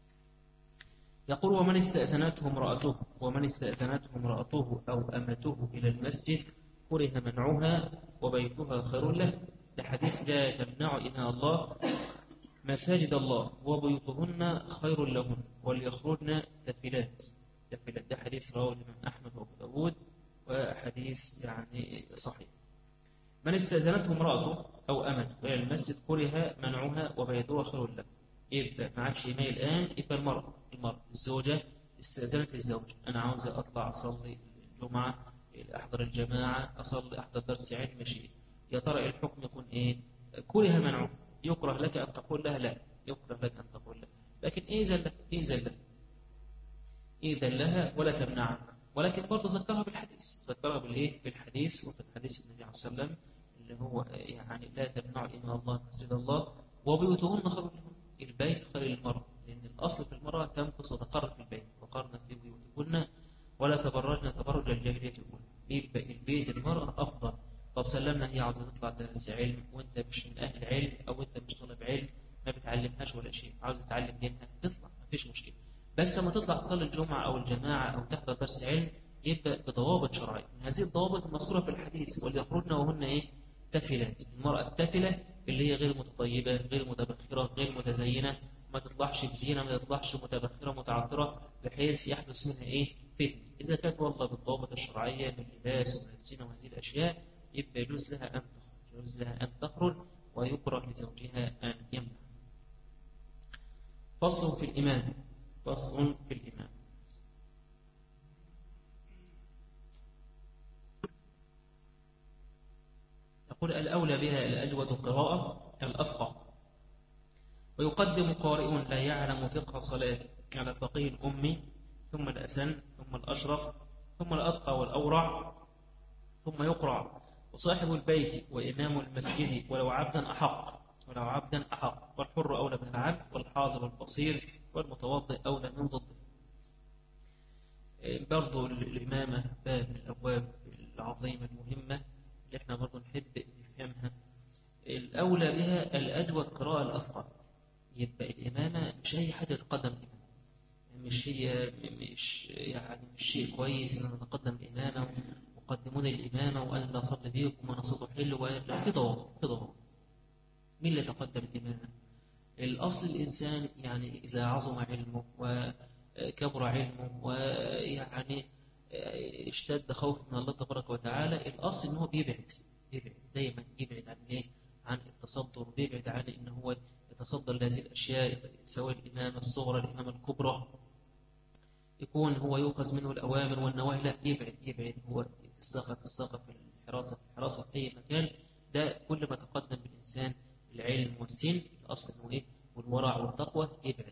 يقول ومن استأذنته امرأته ومن استأذنته امرأته أو أمته إلى المسجد كره منعها وبيتها خير له، لحديث لا تمنع إماء الله مساجد الله وبيوتهن خير لهن وليخرجن تفلات تفلات. ده حديث رواه الإمام أحمد وأبو داود وحديث يعني صحيح. من استأذنته امرأته أو أمته إلى المسجد كره منعها وبيتها خير له. يبقى ما عادش يميل الآن، يبقى المرأة المرأة الزوجة استأذنت الزوج، أنا عاوز أطلع أصلي الجمعة أحضر الجماعة أصلي أحضر درس علم ماشي، يا ترى الحكم يكون إيه؟ كره منعه، يكره لك أن تقول لها لا، يكره لك أن تقول لها، لكن إذن لها إذن لها إذن لها ولا تمنعها. ولكن برضه ذكرها بالحديث، ذكرها بالإيه؟ بالحديث، وفي الحديث النبي عليه الصلاة والسلام اللي هو يعني لا تمنع إماء الله مسجد الله وبيوتهن خير لهن. البيت خير للمرأة، لأن الأصل في المرأة تمكث وتقرر في البيت، وقرن في بيوتهن ولا تبرجن تبرج الجاهلية الأولى. يبقى البيت المرأة أفضل. طب سلمنا هي عاوزة تطلع درس علم وأنت مش من أهل علم أو أنت مش طالب علم ما بتعلمهاش ولا شيء، عاوزة تتعلم دينها تطلع ما فيش مشكلة، بس لما تطلع تصلي الجمعة أو الجماعة أو تحضر درس علم يبقى بضوابط شرعية. من هذه الضوابط المذكورة في الحديث وليخرجن وهن إيه؟ تفلات. المرأة التفلة اللي هي غير متطيبة غير متبخرة غير متزينة، ما تطلعش بزينة، ما تطلعش متبخرة متعطرة بحيث يحدث منها إيه فتنة. إذا كانت والله بالضوابط الشرعية من اللباس ومن الزينة وهذه الأشياء يبقى يجوز لها أن تخرج، يجوز لها أن تخرج ويكره لزوجها أن يمنع. فصل في الإمام. فصل في الإمام. يقول الأولى بها الأجود قراءة الأفقه، ويقدم قارئ لا يعلم فقه الصلاة على فقيه الأمي، ثم الأسن، ثم الأشرف، ثم الأتقى والأورع، ثم يقرع. وصاحب البيت وإمام المسجد ولو عبدا أحق، ولو عبدا أحق، والحر أولى من العبد، والحاضر والبصير، والمتوضئ أولى من ضده. برضو الإمامة باب من الأبواب العظيمة المهمة اللي احنا برضو نحب نفهمها. الأولى بها الأجود قراءة الأفقه. يبقى الإمامة مش أي حد يتقدم الإمامة، مش هي مش يعني مش شيء كويس إن نتقدم الإمامة وقدمون الإمامة وأنا لا أصلي بيكم وأنا صوته حلو، ولا في ضوابط في ضوابط. مين اللي يتقدم الإمامة؟ الأصل الإنسان يعني إذا عظم علمه وكبر علمه ويعني اشتد خوف من الله تبارك وتعالى، الأصل إنه بيبعد بيبعد دايما يبعد عن إيه؟ عن التصدر، بيبعد عن إن هو يتصدر لهذه الأشياء، سواء الإمامة الصغرى الإمامة الكبرى، يكون هو يوقظ منه الأوامر والنواهي، لا يبعد يبعد هو في الساقة في الساقة في الحراسة في الحراسة في أي مكان. ده كل ما تقدم بالإنسان العلم والسن الأصل إنه إيه؟ والورع والتقوى يبعد.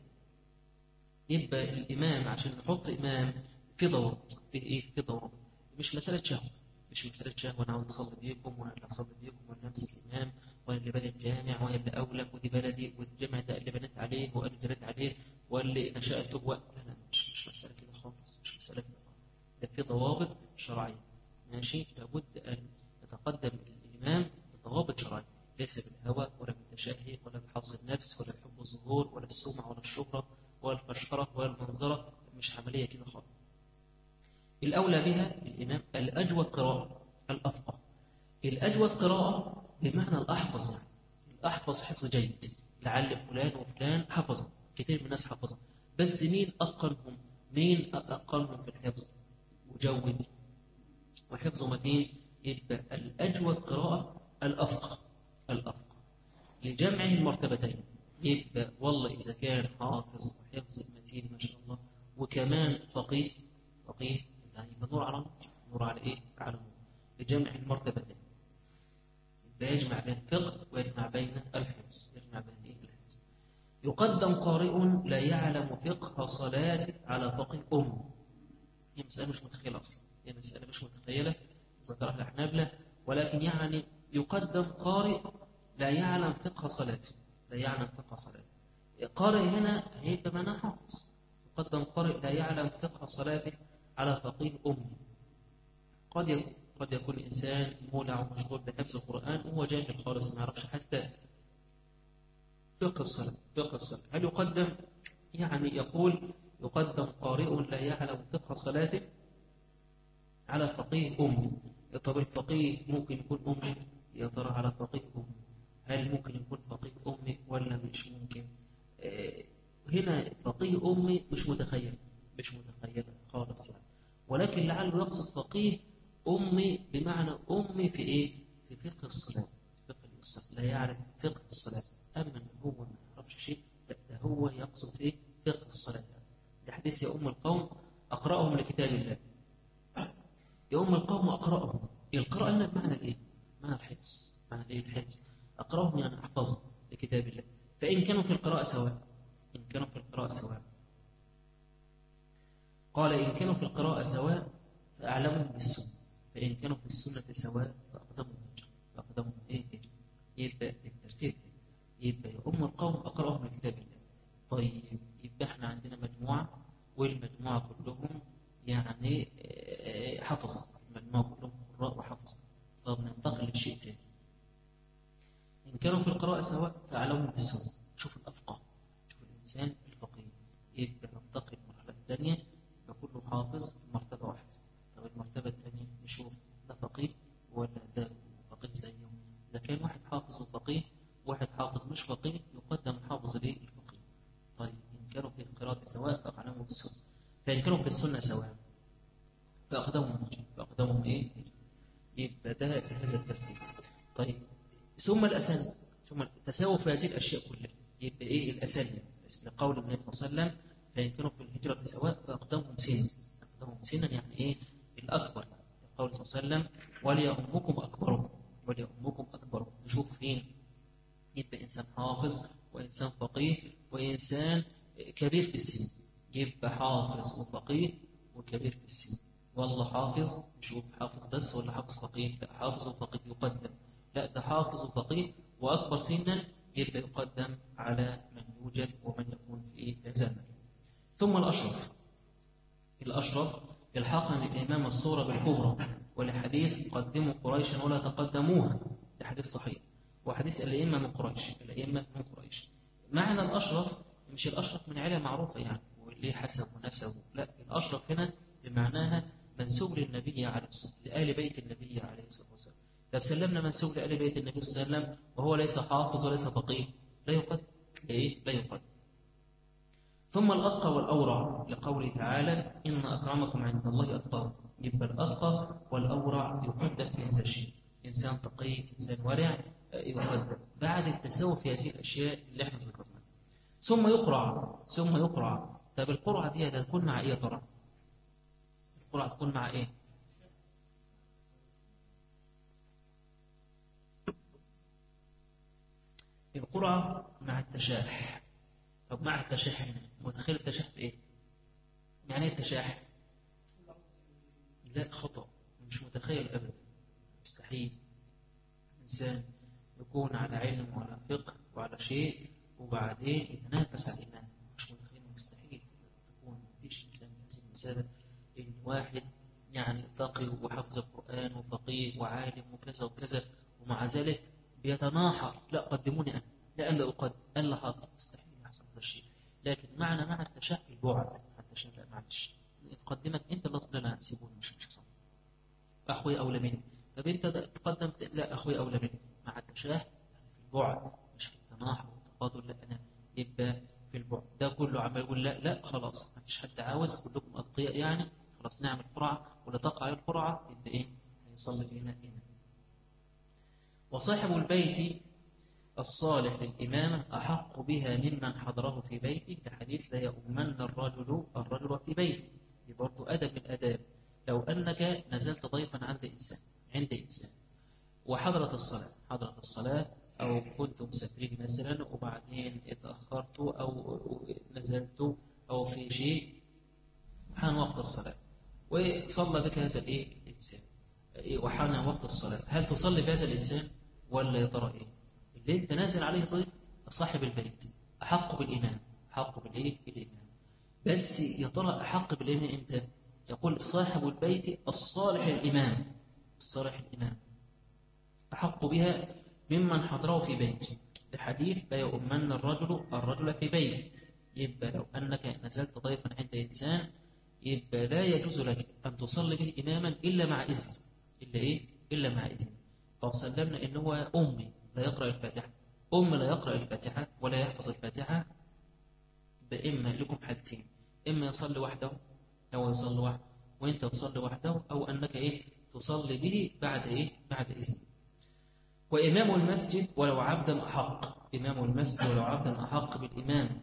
يبقى الإمام عشان نحط إمام في ضوابط، في إيه؟ في ضوابط، مش مسألة شهوة، مش مسألة شهوة أنا عاوز أصلي بيكم وأنا اللي أصلي بيكم وأنا أمسك الإمام وأنا اللي بني الجامع وأنا اللي أولى ودي بلدي والجامع ده اللي بنيت عليه وأنا اللي بنيت عليه واللي نشأته و... لا لا مش مش مسألة كده خالص، مش مسألة كده خالص. ده في ضوابط شرعية، ماشي، لابد أن يتقدم الإمام بضوابط شرعية، ليس بالهوى ولا بالتشهي ولا بحظ النفس ولا بحب الظهور ولا السمعة ولا الشهرة ولا الفشخرة ولا المنظرة، مش عملية كده خالص. الأولى بها الإمام الأجود قراءة الأفقه. الأجود قراءة بمعنى الأحفظ، يعني الأحفظ حفظ جيد، لعل فلان وفلان حفظ، كثير من الناس حفظ، بس مين أتقنهم؟ مين أتقنهم في الحفظ وجود وحفظ متين؟ يبقى الأجود قراءة الأفقه الأفقه لجمع المرتبتين. يبقى والله إذا كان حافظ وحفظ متين ما شاء الله وكمان فقيه، فقيه يعني نور على نور على إيه؟ على نور، لجمع المرتبتين. يبقى يجمع بين الفقه ويجمع بين الحفظ، يجمع بين إيه؟ الحفظ. يقدم قارئ لا يعلم فقه صلاة على فقيه أمه. هي مسألة مش متخيلة أصلا، هي مسألة مش متخيلة ذكرها الحنابلة، ولكن يعني يقدم قارئ لا يعلم فقه صلاته، لا يعلم فقه صلاته. قارئ هنا هيبقى معناه حافظ. يقدم قارئ لا يعلم فقه صلاته على فقيه أمه. قد يكون قد يكون إنسان مولع ومشغول بحفظ القرآن وهو جاهل خالص ما يعرفش حتى فقه الصلاة. فقه الصلاة هل يقدم؟ يعني يقول يقدم قارئ لا يعلم فقه صلاته على فقيه أمه. طب الفقيه ممكن يكون أمي؟ يا ترى على فقيه أمه هل ممكن يكون فقيه أمي ولا مش ممكن؟ آه هنا فقيه أمي مش متخيل، مش متخيل خالص يعني، ولكن لعله يقصد فقيه أمي بمعنى أمي في إيه؟ في فقه الصلاة، فقه الصلاة لا يعرف فقه الصلاة، أما هو ما يعرفش شيء، ده هو يقصد في فقه الصلاة. لحديث يا أم القوم أقرأهم لكتاب الله. يا أم القوم أقرأهم، القراءة هنا بمعنى الإيه؟ معنى الحفظ، معنى الإيه؟ الحفظ. أقرأهم يعني أحفظهم لكتاب الله. فإن كانوا في القراءة سواء، إن كانوا في القراءة سواء قال إن كانوا في القراءة سواء فأعلمهم بالسنة، فإن كانوا في السنة سواء فأقدمهم هجر، فأقدمهم إيه؟ هجر. يبقى الترتيب، يبقى يا أم القوم أقرأهم لكتاب الله. طيب يبقى إحنا عندنا مجموعة والمجموعة كلهم يعني حفظ، المجموعة كلهم قراء وحفظ. طب ننتقل لشيء تاني، إن كانوا في القراءة سواء فأعلمهم بالسنة. شوف الأفقه، شوف الإنسان الفقيه، يبقى ننتقل للمرحلة الثانية يبقى كله حافظ مرتبة واحدة. طب المرتبة الثانية نشوف ده فقيه ولا ده فقيه زيهم. إذا كان واحد حافظ وفقيه واحد حافظ مش فقيه يقدم حافظ ليه؟ الفقيه. طيب إن كانوا في القراءة سواء فأعلمهم بالسنة، فإن كانوا في السنة سواء فأقدمهم فأقدمهم إيه؟ يبقى ده بهذا الترتيب. طيب ثم الأسن، ثم التساوي في هذه الأشياء كلها. يبقى إيه الأسن؟ لقول النبي صلى الله عليه وسلم فإن كانوا في الهجرة سواء فأقدمهم سنا. أقدمهم سنا يعني إيه؟ الأكبر. قول صلى الله عليه وسلم وليؤمكم أكبركم، وليؤمكم أكبركم. نشوف فين؟ يبقى إنسان حافظ وإنسان فقيه وإنسان كبير في السن. يبقى حافظ وفقيه وكبير في السن. والله حافظ، نشوف حافظ بس ولا حافظ فقيه؟ لا، حافظ وفقيه يقدم. لا، ده حافظ وفقيه وأكبر سنا، يبقى يقدم على من يوجد ومن يكون في هذا المكان. ثم الأشرف. الأشرف الحقا الإمام الصورة بالكبرى، ولحديث قدموا قريشا ولا تقدموها، ده حديث صحيح، وحديث الأئمة من قريش، الأئمة من قريش. معنى الأشرف مش الأشرف من عيلة معروفة يعني وليه حسب ونسب، لا، الأشرف هنا بمعناها منسوب للنبي عليه الصلاة والسلام، لآل بيت النبي عليه الصلاة والسلام. طب سلمنا منسوب لآل بيت النبي صلى الله عليه وسلم وهو ليس حافظ وليس فقيه، لا يقدم. إيه؟ لا يقدم. ثم الأتقى والأورع، لقوله تعالى إن أكرمكم عند الله أتقاكم. يبقى الأتقى والأورع يقدم في هذا الشيء، إنسان تقي، إنسان ورع، يقدم بعد التساوي في هذه الأشياء اللي احنا ذكرناها. ثم يقرع، ثم يقرع. طب القرعة دي هتكون مع إيه يا ترى؟ القرعة تكون مع إيه؟ القرعة مع التشاح. طب مع التشاح هنا متخيل التشاح بإيه؟ يعني إيه التشاح؟ لا، خطأ، مش متخيل أبدا، مستحيل. إنسان يكون على علم وعلى فقه وعلى شيء وبعدين يتنافس على الإيمان، مش متخيل، مستحيل تكون. مفيش إنسان بهذه المثابة، إن واحد يعني تقي وحفظ القرآن وفقيه وعالم وكذا وكذا ومع ذلك بيتناحر، لا قدموني أنا، لا ألا أقدم، ألا حاط، مستحيل يحصل هذا الشيء. لكن معنى مع التشاء البعد، مع التشاء لا معلش، تقدمك أنت اللي أصلا لا هتسيبوني، مش مش صح. أخوي أولى مني. طب أنت تقدم، لا أخوي أولى مني. مع التشاه يعني في البعد، مش في التناحر والتفاضل، لا، أنا يبقى في البعد. ده كله عمال يقول لا لا خلاص، ما فيش حد عاوز، كلكم أتقياء يعني، خلاص نعمل قرعة ولا تقع القرعة، يبقى إيه؟ يصلي فينا هنا. وصاحب البيت الصالح للإمامة أحق بها ممن حضره في بيته، كحديث لا يؤمن الرجل الرجل في بيته. دي برضه أدب من الآداب. لو أنك نزلت ضيفا عند إنسان عند إنسان وحضرت الصلاة، حضرت الصلاة أو كنت مسافرين مثلا وبعدين اتأخرت أو نزلت أو في شيء حان وقت الصلاة وصلى بك هذا الإيه الإنسان وحان وقت الصلاة، هل تصلي بهذا الإنسان ولا يا ترى إيه؟ اللي أنت نازل عليه ضيف صاحب البيت أحق بالإمام، أحق بالإيه بالإمام. بس يا ترى أحق بالإمام إمتى؟ يقول صاحب البيت الصالح الإمام، الصالح الإمام أحق بها ممن حضره في بيته، لحديث لا يؤمن الرجل الرجل في بيته. يبقى لو أنك نزلت ضيفا عند إنسان يبقى لا يجوز لك أن تصلي به إماما إلا مع إذن، إلا إيه؟ إلا مع إذن. فسلمنا إن هو أمي لا يقرأ الفاتحة، أم لا يقرأ الفاتحة ولا يحفظ الفاتحة، بإما لكم حالتين، إما يصلي وحده أو يصلي وحده وإنت تصلي وحده، أو أنك إيه تصلي به بعد إيه بعد إذن. وإمام المسجد ولو عبدا أحق، إمام المسجد ولو عبدا أحق بالإمام،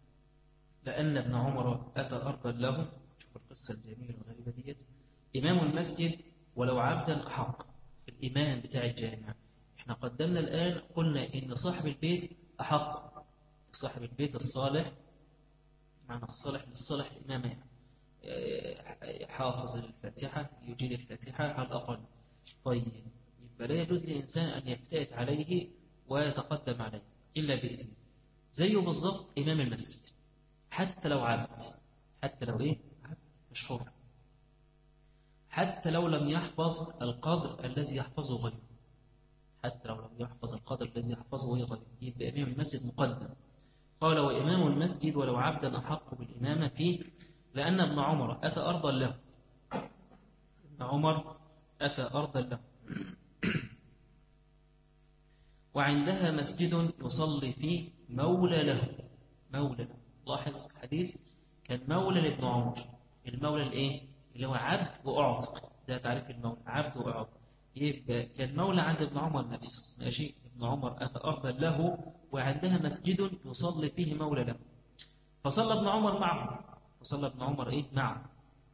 لأن ابن عمر أتى أرضا له. شوف القصة الجميلة الغريبة ديت. إمام المسجد ولو عبدا أحق، الإمام بتاع الجامع. إحنا قدمنا الآن قلنا إن صاحب البيت أحق، صاحب البيت الصالح، معنى الصالح للصالح الإمام يعني حافظ الفاتحة، يجيد الفاتحة على الأقل. طيب يبقى لا يجوز للإنسان أن يفتئت عليه ويتقدم عليه إلا بإذنه. زيه بالضبط إمام المسجد، حتى لو عبد، حتى لو إيه عبد مش حر، حتى لو لم يحفظ القدر الذي يحفظه غيره، حتى لو لم يحفظ القدر الذي يحفظه غيره، يبقى إمام المسجد مقدم. قال وإمام المسجد ولو عبدا أحق بالإمامة فيه، لأن ابن عمر أتى أرضا له، ابن عمر أتى أرضا له وعندها مسجد يصلي فيه مولى له، مولى له. لاحظ حديث كان مولى لابن عمر، المولى الايه اللي هو عبد واعتق، ده تعريف المولى، عبد واعتق. يبقى كان مولى عند ابن عمر نفسه، ماشي، ابن ابن عمر أتى أرضا له وعندها مسجد يصلي فيه مولى له، فصلى ابن عمر معه، فصلى ابن عمر إيه معه،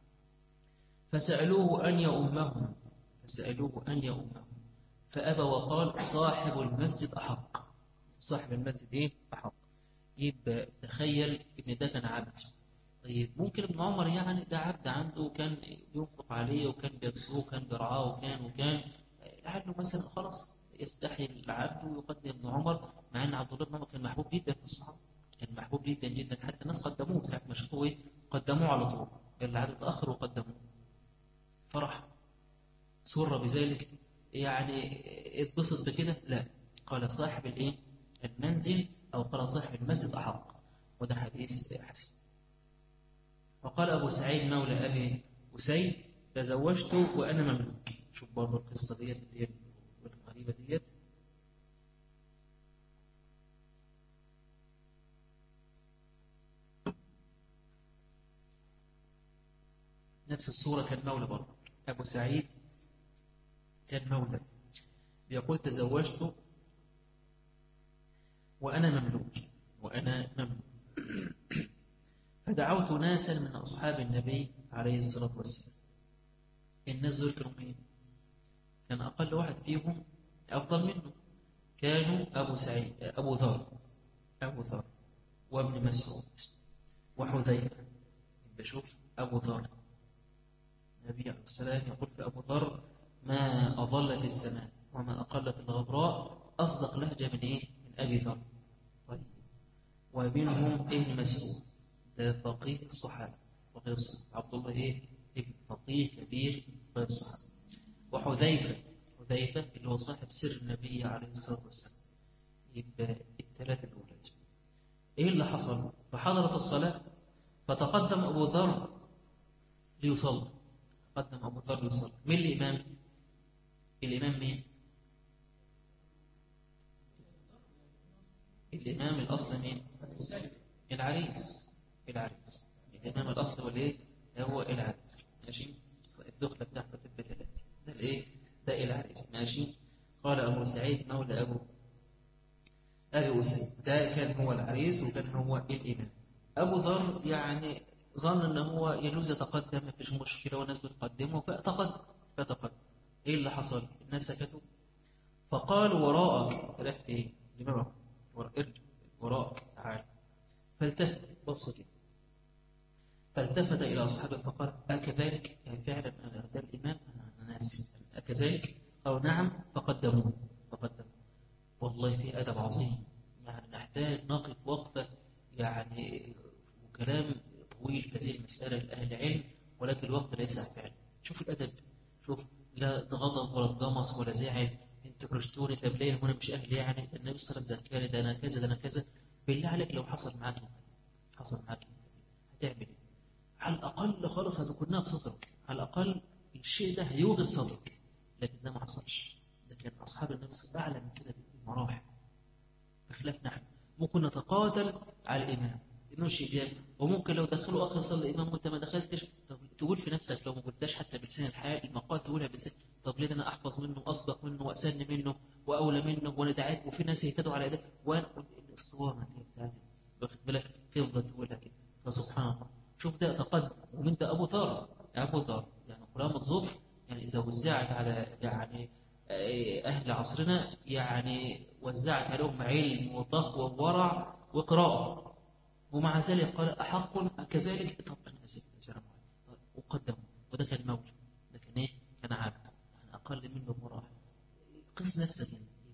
فسألوه أن يؤمهم، فسألوه أن يؤمهم فأبى وقال صاحب المسجد أحق، صاحب المسجد إيه أحق. يبقى تخيل إن ده كان عبد. طيب ممكن ابن عمر يعني ده عبد عنده كان ينفق عليه وكان بيكسوه وكان بيرعاه وكان وكان لعله مثلا خلاص يستحي العبد ويقدم ابن عمر، مع ان عبد الله بن عمر كان محبوب جدا في الصحابه، كان محبوب جدا جدا، حتى الناس قدموه ساعه ما شافوه ايه قدموه على طول، العبد تاخر وقدموه، فرح سر بذلك يعني اتبسط بكده؟ لا، قال صاحب الايه المنزل او قال صاحب المسجد احق، وده حديث حسن. وقال أبو سعيد مولى أبي أسيد تزوجت وأنا مملوك. شوف برضه القصة ديت اللي هي الغريبة ديت، نفس الصورة كان مولى برضه، أبو سعيد كان مولى، بيقول تزوجت وأنا مملوك، وأنا مملوك فدعوت ناسا من أصحاب النبي عليه الصلاة والسلام. الناس دول كانوا مين؟ كان أقل واحد فيهم أفضل منه، كانوا أبو سعيد أبو ذر أبو ذر وابن مسعود وحذيفة. بشوف أبو ذر النبي عليه السلام يقول في أبو ذر ما أظلت السماء وما أقلت الغبراء أصدق لهجة من إيه؟ من أبي ذر. طيب ومنهم ابن مسعود ده فقيه الصحابة، فقيه الصحابة عبد الله إيه؟ ابن فقيه كبير فقيه الصحابة. وحذيفة، حذيفة اللي هو صاحب سر النبي عليه الصلاة والسلام. يبقى الثلاثة الأولاد إيه اللي حصل؟ فحضرت الصلاة فتقدم أبو ذر ليصلي، تقدم أبو ذر ليصلي. مين الإمام؟ الإمام مين؟ الإمام الأصل مين؟ العريس، العريس الإمام الأصل هو الإيه؟ هو العريس، ماشي؟ الدخلة بتاعته في البلاد ده الإيه؟ ده العريس، ماشي؟ قال أبو سعيد مولى أبو أبي أسيد ده كان هو العريس وكان هو الإمام. أبو ذر يعني ظن أنه هو يجوز يتقدم، ما فيش مشكلة والناس بتقدمه، فتقدم فتقدم. إيه اللي حصل؟ الناس سكتوا فقالوا وراءك، تلاقي في إيه؟ لماذا؟ وراءك تعال. فالتفت بص كده، فالتفت إلى أصحابه فقال أكذلك؟ يعني فعلا أنا ده الإمام، أنا ناسي أكذلك؟ قالوا نعم، فقدموه فقدموه. والله في أدب عظيم، يعني نحتاج نقف وقفة يعني وكلام طويل في هذه المسألة لأهل العلم، ولكن الوقت لا يسع فعلا. شوف الأدب، شوف لا غضب ولا ضمص ولا زعل، انتوا حرجتوني طب ليه وانا مش أهل يعني، النبي صلى الله عليه وسلم ذكرني ده أنا كذا ده أنا كذا. بالله عليك لو حصل معاك حصل معاك هتعمل إيه؟ على الأقل خالص هتكونها في صدرك، على الأقل الشيء ده هيوغل صدرك، لكن ده ما حصلش. ده كان أصحاب النبي صلى الله عليه وسلم أعلى من كده بمراحل، بخلاف نحن ممكن نتقاتل على الإمام إنه شيء جاي، وممكن لو دخلوا أخ يصلي الإمام وأنت ما دخلتش طب تقول في نفسك لو ما قلتش حتى بلسان الحال المقال تقولها بلسان، طب ليه أنا أحفظ منه وأسبق منه وأسن منه وأولى منه وأنا دعيت وفي ناس يهتدوا على ده وأنا الأسطوانة اللي بتاعتي واخد بالك تفضل تقولها كده. فسبحان الله شوف ده تقدم، ومن ده أبو ذر أبو ذر يعني قرامة ظفر، يعني إذا وزعت على يعني أهل عصرنا يعني وزعت عليهم علم وتقوى وورع وقراءة، ومع ذلك قال أحق كذلك؟ طب أنا أسف وقدمه، وده كان مولى، ده كان إيه؟ كان عبد يعني أقل منه بمراحل. قس نفسك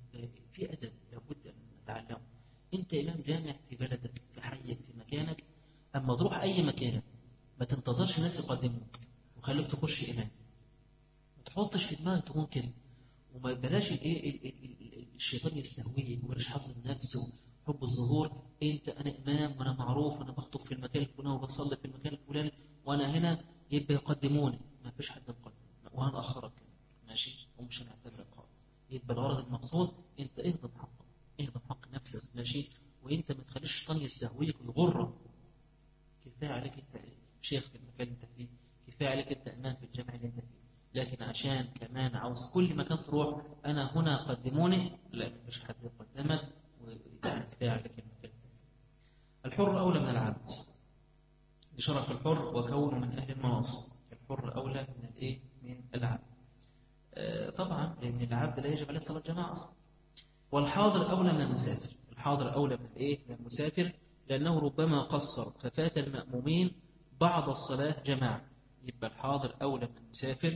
في أدب لابد أن نتعلمه. أنت إمام جامع في بلدك في حيك في مكانك، أما تروح أي مكان ما تنتظرش الناس يقدموك وخليك تخش إمام، ما تحطش في دماغك تكون كده، وما بلاش الايه الشيطان يستهويه وبلاش حظ النفس وحب الظهور. انت انا امام وانا معروف وانا بخطب في المكان الفلاني وبصلي في المكان الفلاني وانا هنا يبقى يقدموني، ما فيش حد مقدم وهنأخرك ماشي ومش هنعتبرك خالص. يبقى الغرض المقصود انت اهضم حقك، اهضم حق نفسك ماشي، وانت ما تخليش الشيطان يستهويك ويغرك. كفايه عليك انت شيخ في المكان اللي انت فيه، كفايه عليك انت امام في الجامع اللي انت فيه، لكن عشان كمان عاوز كل مكان تروح أنا هنا قدموني، لا مفيش حد يقدمك ويعني كفاية عليك المكان. الحر أولى من العبد لشرف الحر وكونه من أهل المناصب. الحر أولى من الإيه؟ من العبد. آه طبعا لأن العبد لا يجب عليه صلاة جماعة أصلا. والحاضر أولى من المسافر. الحاضر أولى من الإيه؟ من المسافر، لأنه ربما قصر ففات المأمومين بعض الصلاة جماعة. يبقى الحاضر أولى من المسافر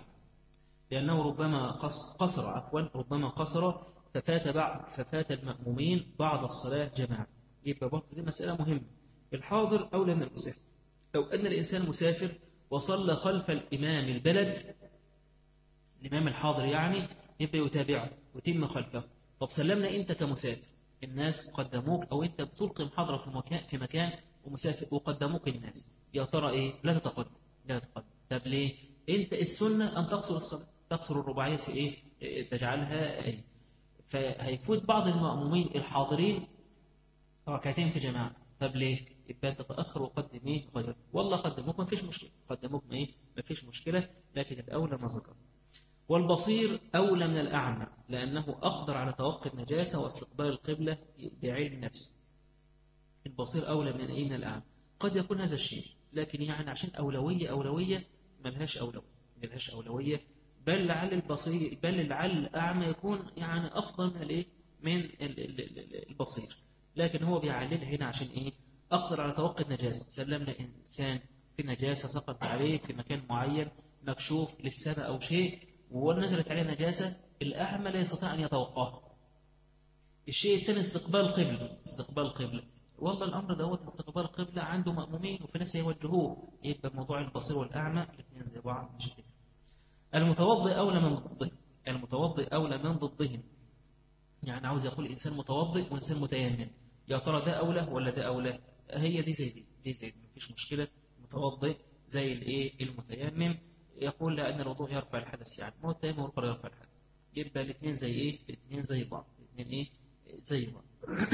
لأنه ربما قصر عفوا ربما قصر ففات بعض ففات المأمومين بعض الصلاة جماعة. يبقى برضه دي مسألة مهمة. الحاضر أولى من المسافر. لو أن الإنسان مسافر وصلى خلف الإمام البلد، الإمام الحاضر يعني، يبقى يتابعه ويتم خلفه. طب سلمنا أنت كمسافر، الناس قدموك أو أنت بتلقي محاضرة في مكان في مكان ومسافر وقدموك الناس، يا ترى إيه؟ لا تتقدم. لا تتقدم. طب ليه؟ أنت السنة أن تقصر الصلاة، تقصر الرباعية إيه؟ إيه تجعلها إيه؟ فهيفوت بعض المأمومين الحاضرين ركعتين في جماعة. طب ليه؟ يبقى تتأخر وقدم إيه؟ غير. والله قدموك ما فيش مشكلة، قدموك ما إيه؟ ما فيش مشكلة، لكن الأولى ما ذكر. والبصير أولى من الأعمى لأنه أقدر على توقي النجاسة واستقبال القبلة بعلم نفسه. البصير أولى من أين الأعمى. قد يكون هذا الشيء، لكن يعني عشان أولوية أولوية ملهاش أولوية ملهاش أولوية بل لعل البصير بل لعل الأعمى يكون يعني أفضل من الإيه؟ من البصير، لكن هو بيعللها هنا عشان إيه؟ أقدر على توقي النجاسة. سلمنا إنسان في نجاسة سقط عليه في مكان معين مكشوف للسماء أو شيء ونزلت عليه نجاسة، الأعمى لا يستطيع أن يتوقاها. الشيء الثاني استقبال قبلة استقبال قبلة والله الأمر دوت استقبال قبلة عنده مأمومين وفي ناس يوجهوه، يبقى موضوع البصير والأعمى الاثنين زي بعض مش كده. المتوضئ أولى من ضده. المتوضئ أولى من ضدهم. يعني عاوز يقول إنسان متوضئ وإنسان متيمم، يا ترى ده أولى ولا ده أولى؟ هي دي زي دي دي زي دي مفيش مشكلة. متوضئ زي الإيه؟ المتيمم. يقول لأن الوضوء يرفع الحدث، يعني ما هو التيمم يرفع الحدث. يبقى الاثنين زي إيه؟ الاثنين زي بعض الاثنين إيه؟ زي بعض.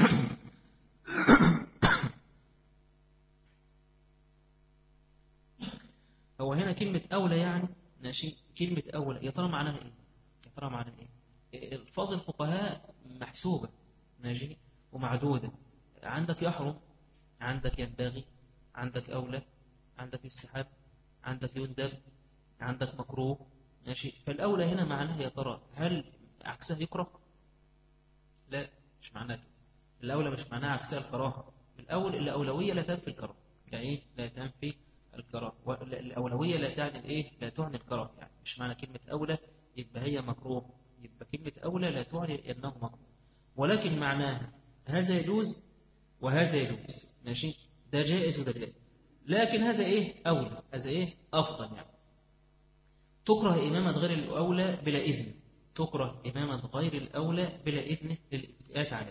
هو هنا كلمة أولى يعني ماشي، كلمة أولى يا ترى معناها إيه؟ يا ترى معناها إيه؟ الفاظ الفقهاء محسوبة ماشي ومعدودة. عندك يحرم، عندك ينبغي، عندك أولى، عندك يستحب، عندك يندب، عندك مكروه ماشي. فالأولى هنا معناها يا ترى هل عكسها يكره؟ لا مش معناها كده. الأولى مش معناها عكسها الكراهة. الأول الأولوية لا تنفي الكراهة، يعني لا تنفي الكراهة. الأولوية لا تعني الإيه؟ لا تعني الكراهة. يعني مش معنى كلمة أولى يبقى هي مكروه، يبقى كلمة أولى لا تعني أنه مكروه، ولكن معناها هذا يجوز وهذا يجوز ماشي، ده جائز وده جائز، لكن هذا إيه؟ أولى، هذا إيه؟ أفضل. يعني تكره إمامة غير الأولى بلا إذن. تكره إمامة غير الأولى بلا إذن للاتئات عليه.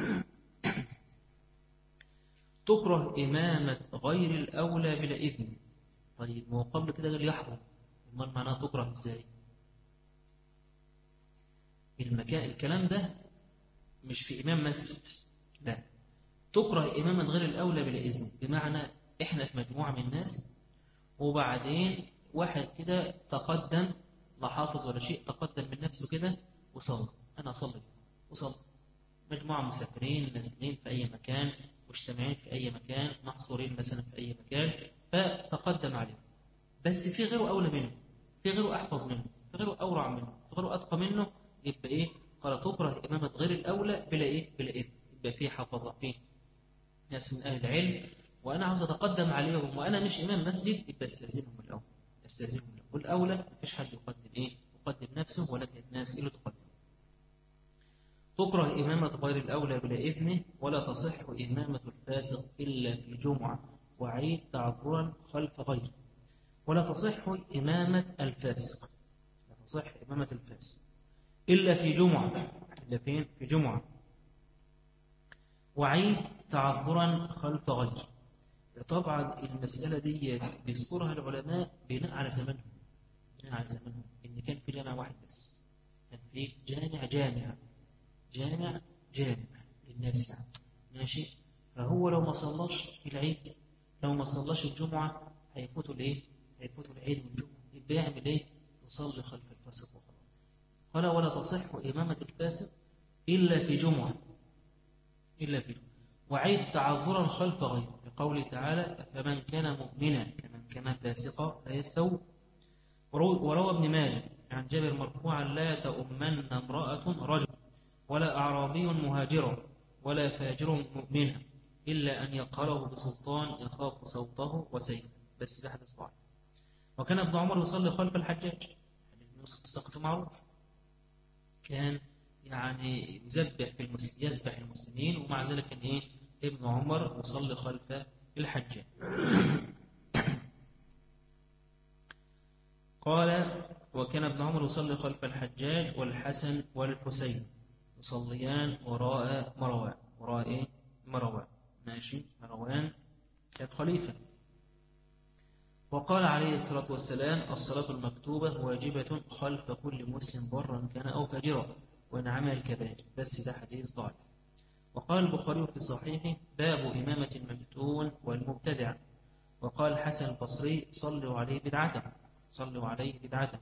تكره إمامة غير الأولى بلا إذن. طيب ما هو قبل كده غير يحرم، امال معناها تكره إزاي؟ المكان الكلام ده مش في إمام مسجد، لا. تكره إمامة غير الأولى بلا إذن بمعنى إحنا في مجموعة من الناس وبعدين واحد كده تقدم، لا حافظ ولا شيء، تقدم من نفسه كده وصلى. أنا أصلي وصلى. مجموعة مسافرين نازلين في أي مكان، مجتمعين في أي مكان، محصورين مثلا في أي مكان، فتقدم عليه. بس في غيره أولى منه، في غيره أحفظ منه، في غيره أورع منه، في غيره أتقى منه. يبقى إيه؟ قال تكره إمامة غير الأولى بلا إيه؟ بلا إذن. يبقى في حفظة، في ناس من أهل العلم وأنا عاوز أتقدم عليهم وأنا مش إمام مسجد، يبقى استأذنهم الأول. استأذنهم الأول. والأولى مفيش حد يقدم إيه؟ يقدم نفسه، ولكن الناس اللي تقدم. تكره إمامة غير الأولى بلا إذنه، ولا تصح إمامة الفاسق إلا في الجمعة وعيد تعذرا خلف غيره. ولا تصح إمامة الفاسق، لا تصح إمامة الفاسق إلا في جمعة، إلا فين؟ في جمعة وعيد تعذرا خلف غيره. طبعا المسألة دي بيذكرها العلماء بناء على زمنهم، بناء على زمنهم إن كان في جامع واحد بس، كان في جامع جامع جامع جامع للناس يعني ماشي. فهو لو ما صلاش العيد، لو ما صلاش الجمعة هيفوتوا الايه؟ هيفوتوا العيد والجمعة. يبقى يعمل ايه؟ يصلي خلف الفاسق وخلاص. قال ولا تصح إمامة الفاسق إلا في جمعة إلا في جمعة وعيد تعذرا خلف غيره، لقوله تعالى فمن كان مؤمنا كمن كان فاسقا لا يستوي. وروى ابن ماجه عن جابر مرفوعا لا تؤمن امرأة رجل ولا أعرابي مهاجرا ولا فاجر مؤمنا إلا أن يقهره بسلطان يخاف صوته وسيفه. بس ده حديث ضعيف. وكان ابن عمر يصلي خلف الحجاج، يعني السقف معروف، كان يعني يذبح في المسلمين يذبح المسلمين، ومع ذلك كان ايه ابن عمر يصلي خلف الحجاج. قال وكان ابن عمر يصلي خلف الحجاج والحسن والحسين يصليان وراء مروان. وراء ايه مروان ماشي مروان كان خليفة. وقال عليه الصلاة والسلام الصلاة المكتوبة واجبة خلف كل مسلم برا كان أو فاجرا وإن عمل الكبائر. بس ده حديث ضعيف. وقال البخاري في صحيحه باب إمامة المفتون والمبتدع. وقال الحسن البصري صلوا عليه بدعته صلوا عليه بدعته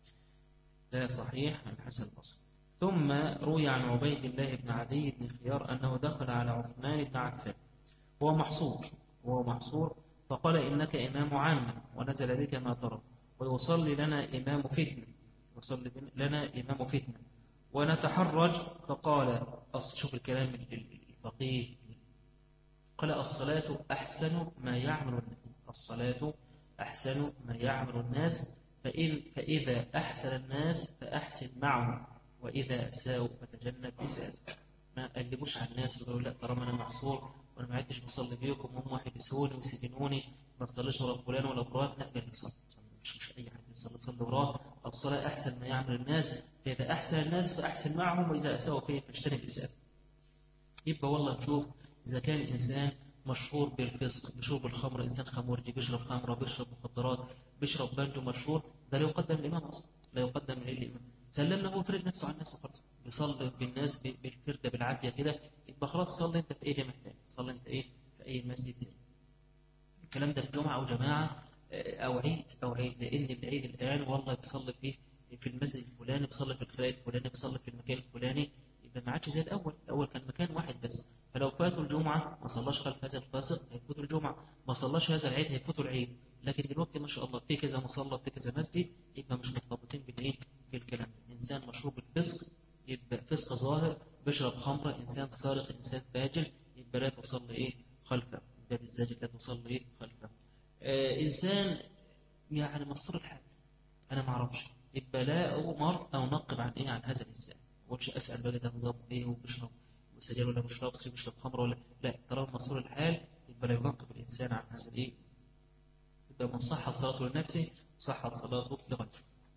لا صحيح عن الحسن البصري. ثم روي عن عبيد الله بن عدي بن خيار أنه دخل على عثمان بن عفان وهو محصور وهو محصور فقال إنك إمام عامة ونزل بك ما ترى ويصلي لنا إمام فتنة يصلي لنا إمام فتنة ونتحرج. فقال شوف الكلام الفقيه، قال الصلاة أحسن ما يعمل الناس الصلاة أحسن ما يعمل الناس فإن فإذا أحسن الناس فأحسن معهم وإذا أساءوا فتجنب إساءته. ما قلبوش على الناس ويقولوا لا طالما أنا معصور وأنا ما عدتش بصلي بيكم وهم حبسوني وسجنوني ما صليش ورا فلان ولا فلان، لا قال صلي مش مش أي حد يصلي صلي وراه. الصلاة أحسن ما يعمل الناس فإذا أحسن الناس فأحسن معهم وإذا أساءوا فيه فاجتنب إساءته. يبقى والله نشوف إذا كان إنسان مشهور بالفسق بشرب الخمر، إنسان خمرجي بيشرب خمرة بيشرب مخدرات بيشرب بنجو مشهور، ده لا يقدم الإمام أصلا لا يقدم الإمام. سلمنا هو فرد نفسه على الناس وخلاص بيصلي بالناس بالفردة بالعافية كده، يبقى خلاص صلي أنت في أي جامع تاني صلي أنت إيه في أي مسجد تاني. الكلام ده في جمعة أو جماعة أو عيد أو عيد، لأن العيد الآن والله بيصلي فيه في المسجد الفلاني بيصلي في الخلاء الفلاني بيصلي في المكان الفلاني، يبقى ما عادش زي الأول. الأول كان مكان واحد بس، فلو فاتوا الجمعة ما صلاش خلف هذا الفاسق هيفوتوا الجمعة، ما صلاش هذا العيد هيفوتوا العيد. لكن دلوقتي ما شاء الله في كذا مصلى في كذا مسجد، يبقى مش مرتبطين بالايه بالكلام ده. انسان مشروب بالفسق يبقى فسق ظاهر، بيشرب خمره، انسان سارق، انسان فاجر، يبقى لا تصلي ايه خلفه، باب الزاجر لا تصلي ايه خلفه. آه انسان يعني مصر الحال انا ما اعرفش، يبقى لا امر او نقب عن ايه عن هذا الانسان، ما اقولش اسال بقى ده نظام ايه وبيشرب سجاير ولا بيشرب سي بيشرب خمر ولا لا، طالما مصر الحال يبقى لا ينقب الانسان عن هذا الايه. يبقى من صح صلاته لنفسه صح صلاته لغيره.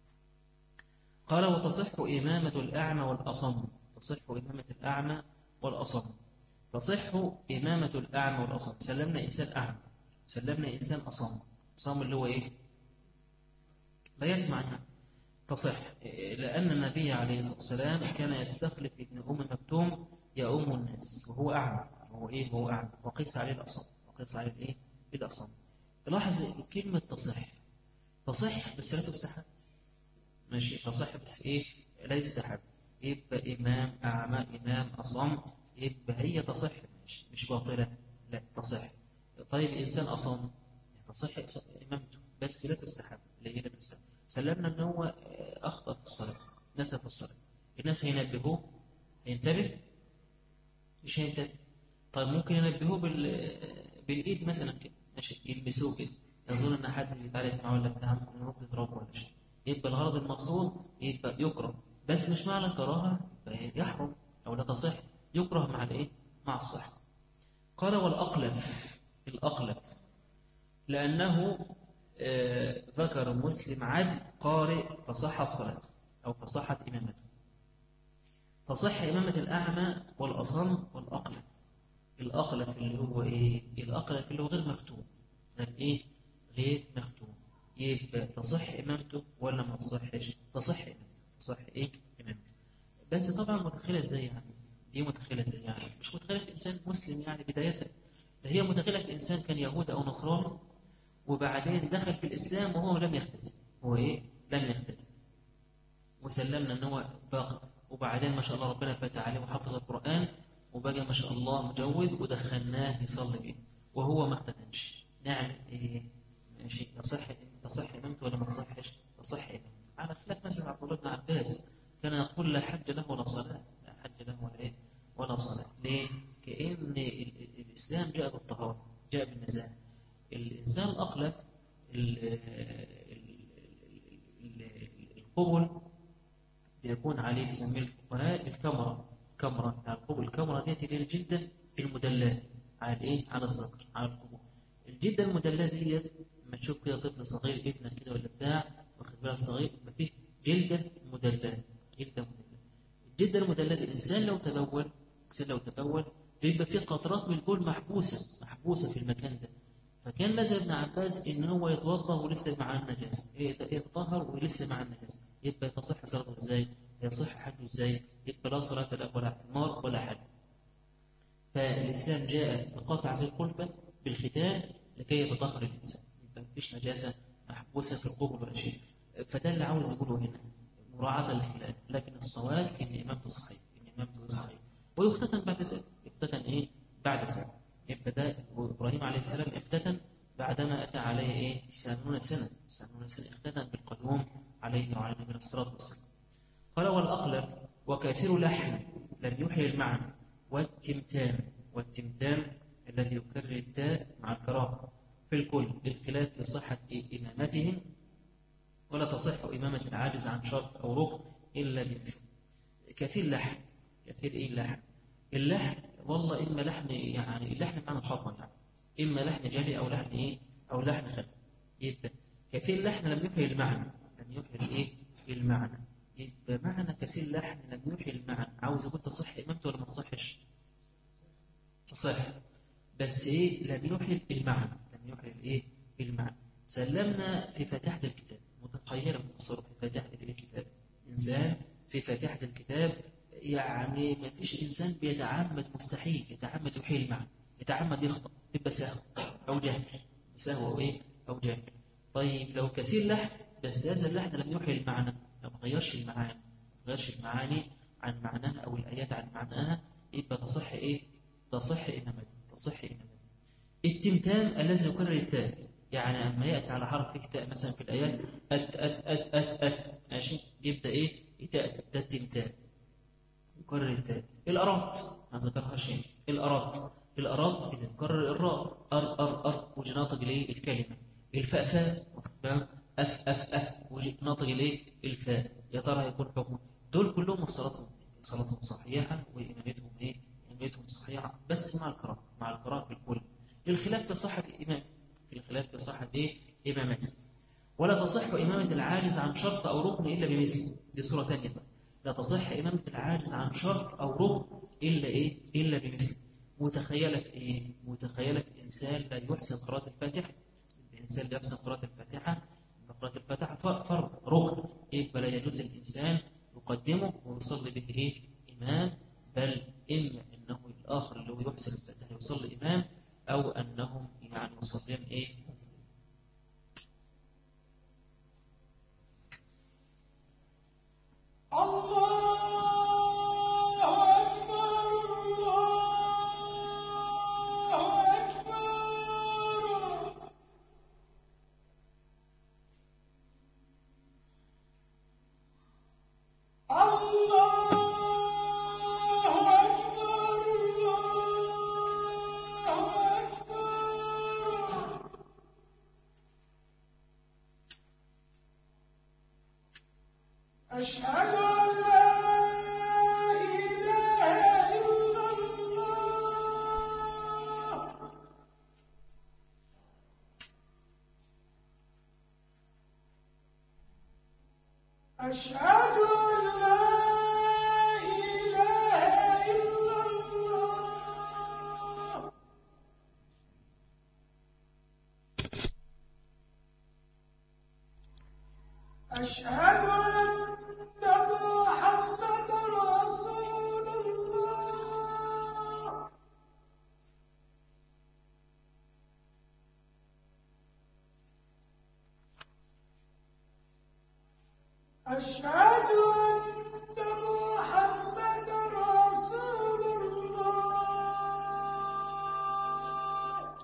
قال وتصح إمامة الأعمى والأصم. تصح إمامة الأعمى والأصم. تصح إمامة الأعمى والأصم. سلمنا إنسان أعمى سلمنا إنسان أصم. أصم اللي هو إيه لا يسمع عنها. تصح لأن النبي عليه الصلاة والسلام كان يستخلف ابن أم مكتوم يؤم الناس وهو أعمى وهو إيه هو أعمى وقيس عليه الأصم وقيس عليه الإيه الأصم. لاحظ كلمة تصح تصح بس لا تستحب ماشي تصح بس إيه لا يستحب. يبقى إمام أعمى إمام أصم يبقى هي تصح مش, مش باطلة لا تصح. طيب إنسان أصم تصح إمامته بس لا تستحب لا لا تستحب. سلمنا أنه هو أخطأ في الصلاة نسى في الصلاة، الناس هينبهوه هينتبه مش هينتبه. طيب ممكن ينبهوه بال... بالإيد مثلا كده ماشي يلمسوه كده يظن أن حد بيتعالج معه ولا بتاع ممكن يروح يضربه ولا شيء، يبقى الغرض المقصود يبقى يكره بس مش معنى الكراهة يحرم أو لا تصح، يكره مع الإيه مع الصحة. قال والأقلف الأقلف لأنه آه ذكر مسلم عدل قارئ فصح صلاته أو فصحت إمامته. تصح إمامة الأعمى والأصم والأقلف. الأقلف اللي هو إيه الأقلف اللي هو غير مختوم غير إيه غير مختوم يبقى تصح إمامته ولا ما تصحش تصح إمامته تصح إيه إمامته. بس طبعا متخيلة إزاي يعني دي متخيلة إزاي يعني مش متخيلة في إنسان مسلم يعني بداية، هي متخيلة في إنسان كان يهودي أو نصراني وبعدين دخل في الإسلام وهو لم يختتم هو إيه لم يختتم وسلمنا ان هو باقي، وبعدين ما شاء الله ربنا فتح عليه وحفظ القرآن وبقى ما شاء الله مجود، ودخلناه يصلي بيه وهو ما اختتنش، نعمل ايه؟ ماشي، يصح تصح امامته ولا ما تصحش؟ تصح امامته على خلاف مثلا عبد الله بن عباس كان يقول لا حج له ولا صلاة، لا حج له ولا ايه ولا صلاة. ليه؟ كأن ال- ال- الإسلام جاء بالطهارة، جاء بالنزاهة. الإنسان الأقلف ال- ال- ال- ال- القبل بيكون عليه يسميه الفقهاء الكمرة، كمرة يعني القبل، الكمرة ديت اللي هي الجلدة المدلاه على الايه؟ على الذكر، على القبول. الجلدة المدلاه ديت لما تشوف كده طفل صغير ابنك كده ولا بتاع واخد بالك صغير يبقى فيه جلدة مدلاه، جلدة مدلاه. الجلدة المدلاه دي الإنسان لو تبول، الإنسان لو تبول بيبقى فيه قطرات من البول محبوسة محبوسة في المكان ده. فكان مثل ابن عباس ان هو يتوضا ولسه مع النجاسه، يتطهر ولسه مع النجاسه، يبقى تصح صلاته ازاي؟ يصح حجه ازاي؟ يبقى لا صلاه له ولا اعتمار ولا حج. فالاسلام جاء بقطع هذه الخلفه بالختان لكي يتطهر الانسان، يبقى مفيش نجاسه محبوسه في القبل ولا شيء. فده اللي عاوز يقوله هنا مراعاه للخلاف، لكن الصواب ان امامته صحيح، ان امامته صحيح. ويختتن بعد ذلك، يختتن ايه؟ بعد ذلك. يبقى ده ابراهيم عليه السلام اختتن بعدما اتى عليه ايه؟ ثمانون سنه، ثمانون سنه اختتن بالقدوم عليه وعلى نبينا الصلاه والسلام. قال والاقلف وكثير لحن لم يحيي المعنى، والتمتام، والتمتام الذي يكرر التاء مع الكراهه في الكل للخلاف في صحه امامتهم، ولا تصح إمامة العاجز عن شرط أو ركن إلا بمثل. كثير لحن، كثير إيه اللحن؟ اللحن والله إما لحن يعني اللحن معنى خطأ يعني، إما لحن جلي أو لحن إيه؟ أو لحن خفي. يبقى كثير لحن لم يحيي المعنى، لم يحيي الإيه؟ المعنى. يبقى معنى كثير لحن لم يحيي المعنى، عاوز أقول تصح إمامته ولا ما تصحش؟ تصح، بس إيه؟ لم يحيي المعنى، لم يحيي الإيه؟ المعنى. سلمنا في فاتحة الكتاب متخيلا التصرف في فاتحة الكتاب، إنسان في فاتحة الكتاب يعني ما فيش إنسان بيتعمد، مستحيل يتعمد يحيي المعنى، يتعمد يخطأ، يبقى سهو أو جهل، سهو أو إيه؟ أو جهل. طيب لو كثير لحن بس هذا اللحن لم يحيي المعنى، ما غيرش المعاني، ما غيرش المعاني عن معناها أو الآيات عن معناها، يبقى تصح إيه؟ تصح إنما تصح إنما التمتام الذي يكرر التاء، يعني لما يأتي على حرف فيه تاء مثلا في الآيات أت أت أت أت أت ماشي، يبدأ إيه؟ يتأتى ده التمتام، يكرر التاء. الأرات ما ذكرها شيء، الأرات، الأرات اللي تكرر الراء، أر أر أر وجه ناطق ليه الكلمة. الفاء فاء أف أف أف وجه ناطق ليه الفاء. يا ترى هيكون حكم دول كلهم صلاتهم صلاتهم صحيحة وإمامتهم إيه؟ إمامتهم صحيحة بس مع القراءة، مع القراءة في الكل. للخلاف في صحة الإمام، في الخلاف في صحة إيه؟ إمامته. ولا تصح إمامة العاجز عن شرط أو ركن إلا بمثل، دي صورة ثانية بقى. لا تصح إمامة العاجز عن شرط أو ركن إلا إيه؟ إلا بمثل. متخيلة في إيه؟ متخيلة في إنسان لا يحسن قراءة الفاتحة، الإنسان لا يحسن قراءة الفاتحة، قراءة الفاتحة فرض ركن، يبقى لا يجوز الإنسان يقدمه ويصلي به إيه؟ إمام، بل إما أنه الآخر اللي هو يحسن الفاتحة يصلي إمام، أو أنهم يعني مصلين إيه؟ أشهد أن لا إله إلا الله. أشهد أن لا إله إلا الله. أشهد أن محمدا رسول الله. أشهد أن محمدا رسول الله.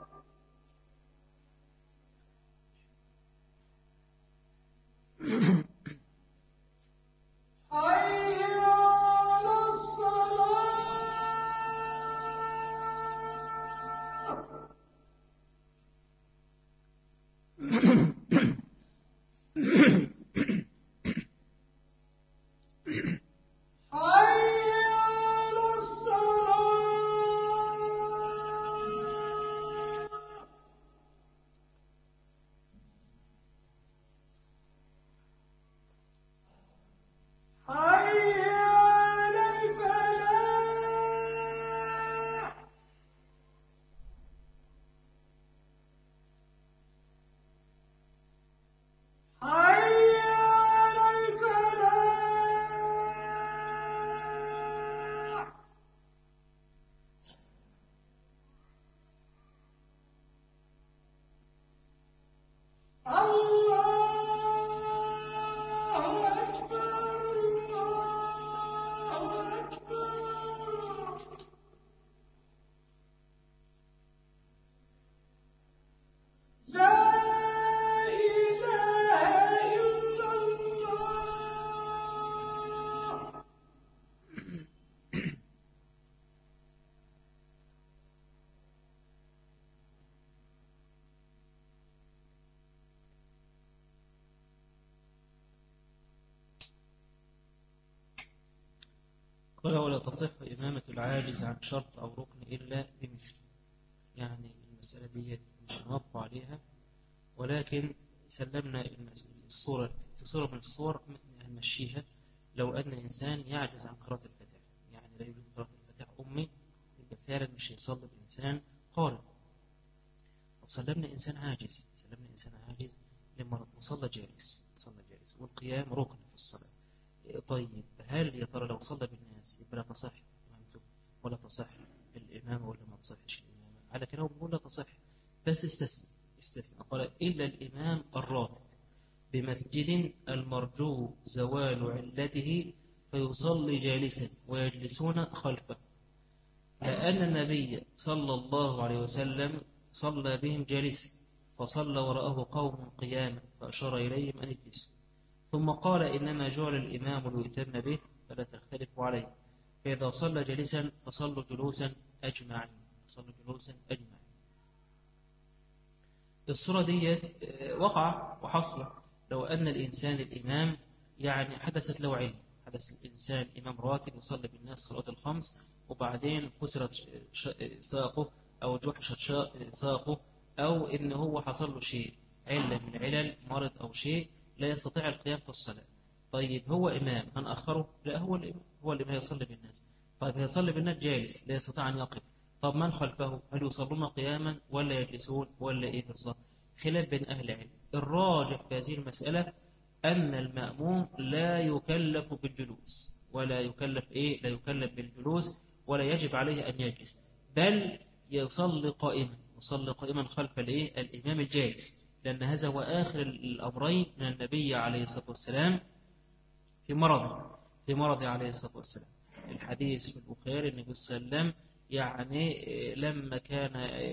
حي على الصلاة. حي على الصلاة. حي على الفلاح. حي على الفلاح. الله أكبر الله أكبر. لا إله إلا الله. قال ولا تصح إمامة العاجز عن شرط أو ركن إلا بمثل. يعني المسألة دي مش هنوقف عليها، ولكن سلمنا الصورة في صورة من الصور هنمشيها. لو أن إنسان يعجز عن قراءة الفاتحة، يعني لا يريد قراءة الفاتحة أمي، يبقى فعلا مش هيصلي بإنسان قارئ. وسلمنا إنسان عاجز، سلمنا إنسان عاجز لمرض وصلى جالس، صلى جالس والقيام ركن في الصلاة. طيب هل يا ترى لو صلى بالناس يبقى لا تصح إمامته ولا تصح الإمامة ولا ما تصحش الإمامة؟ على كلام بيقول لا تصح، بس استثنى استثنى قال إلا الإمام الراتب بمسجد المرجو زوال علته فيصلي جالسا ويجلسون خلفه، لأن النبي صلى الله عليه وسلم صلى بهم جالسا فصلى وراءه قوم قياما فأشار إليهم أن يجلسوا، ثم قال إنما جعل الإمام ليؤتم به فلا تختلفوا عليه، فإذا صلى جالسا فصلوا جلوسا أجمعين، فصلوا جلوسا أجمعين. الصورة ديت وقع وحصل لو أن الإنسان الإمام يعني حدثت له علم، حدث الإنسان إمام راتب يصلي بالناس صلاة الخمس وبعدين كسرت ساقه أو جحشت ساقه أو إن هو حصل له شيء علة من علل مرض أو شيء لا يستطيع القيام في الصلاة. طيب هو إمام هنأخره؟ لا، هو الإمام هو اللي هيصلي بالناس. طيب هيصلي بالناس جالس لا يستطيع أن يقف، طب من خلفه هل يصلون قياما ولا يجلسون ولا إيه بالظبط؟ خلاف بين أهل العلم. الراجح في هذه المسألة أن المأموم لا يكلف بالجلوس ولا يكلف إيه لا يكلف بالجلوس ولا يجب عليه أن يجلس، بل يصلي قائما، يصلي قائما خلف الإيه الإمام الجالس، لأن هذا هو آخر الأمرين من النبي عليه الصلاة والسلام في مرضه في مرضه عليه الصلاة والسلام. الحديث في البخاري النبي صلى الله عليه وسلم يعني لما كان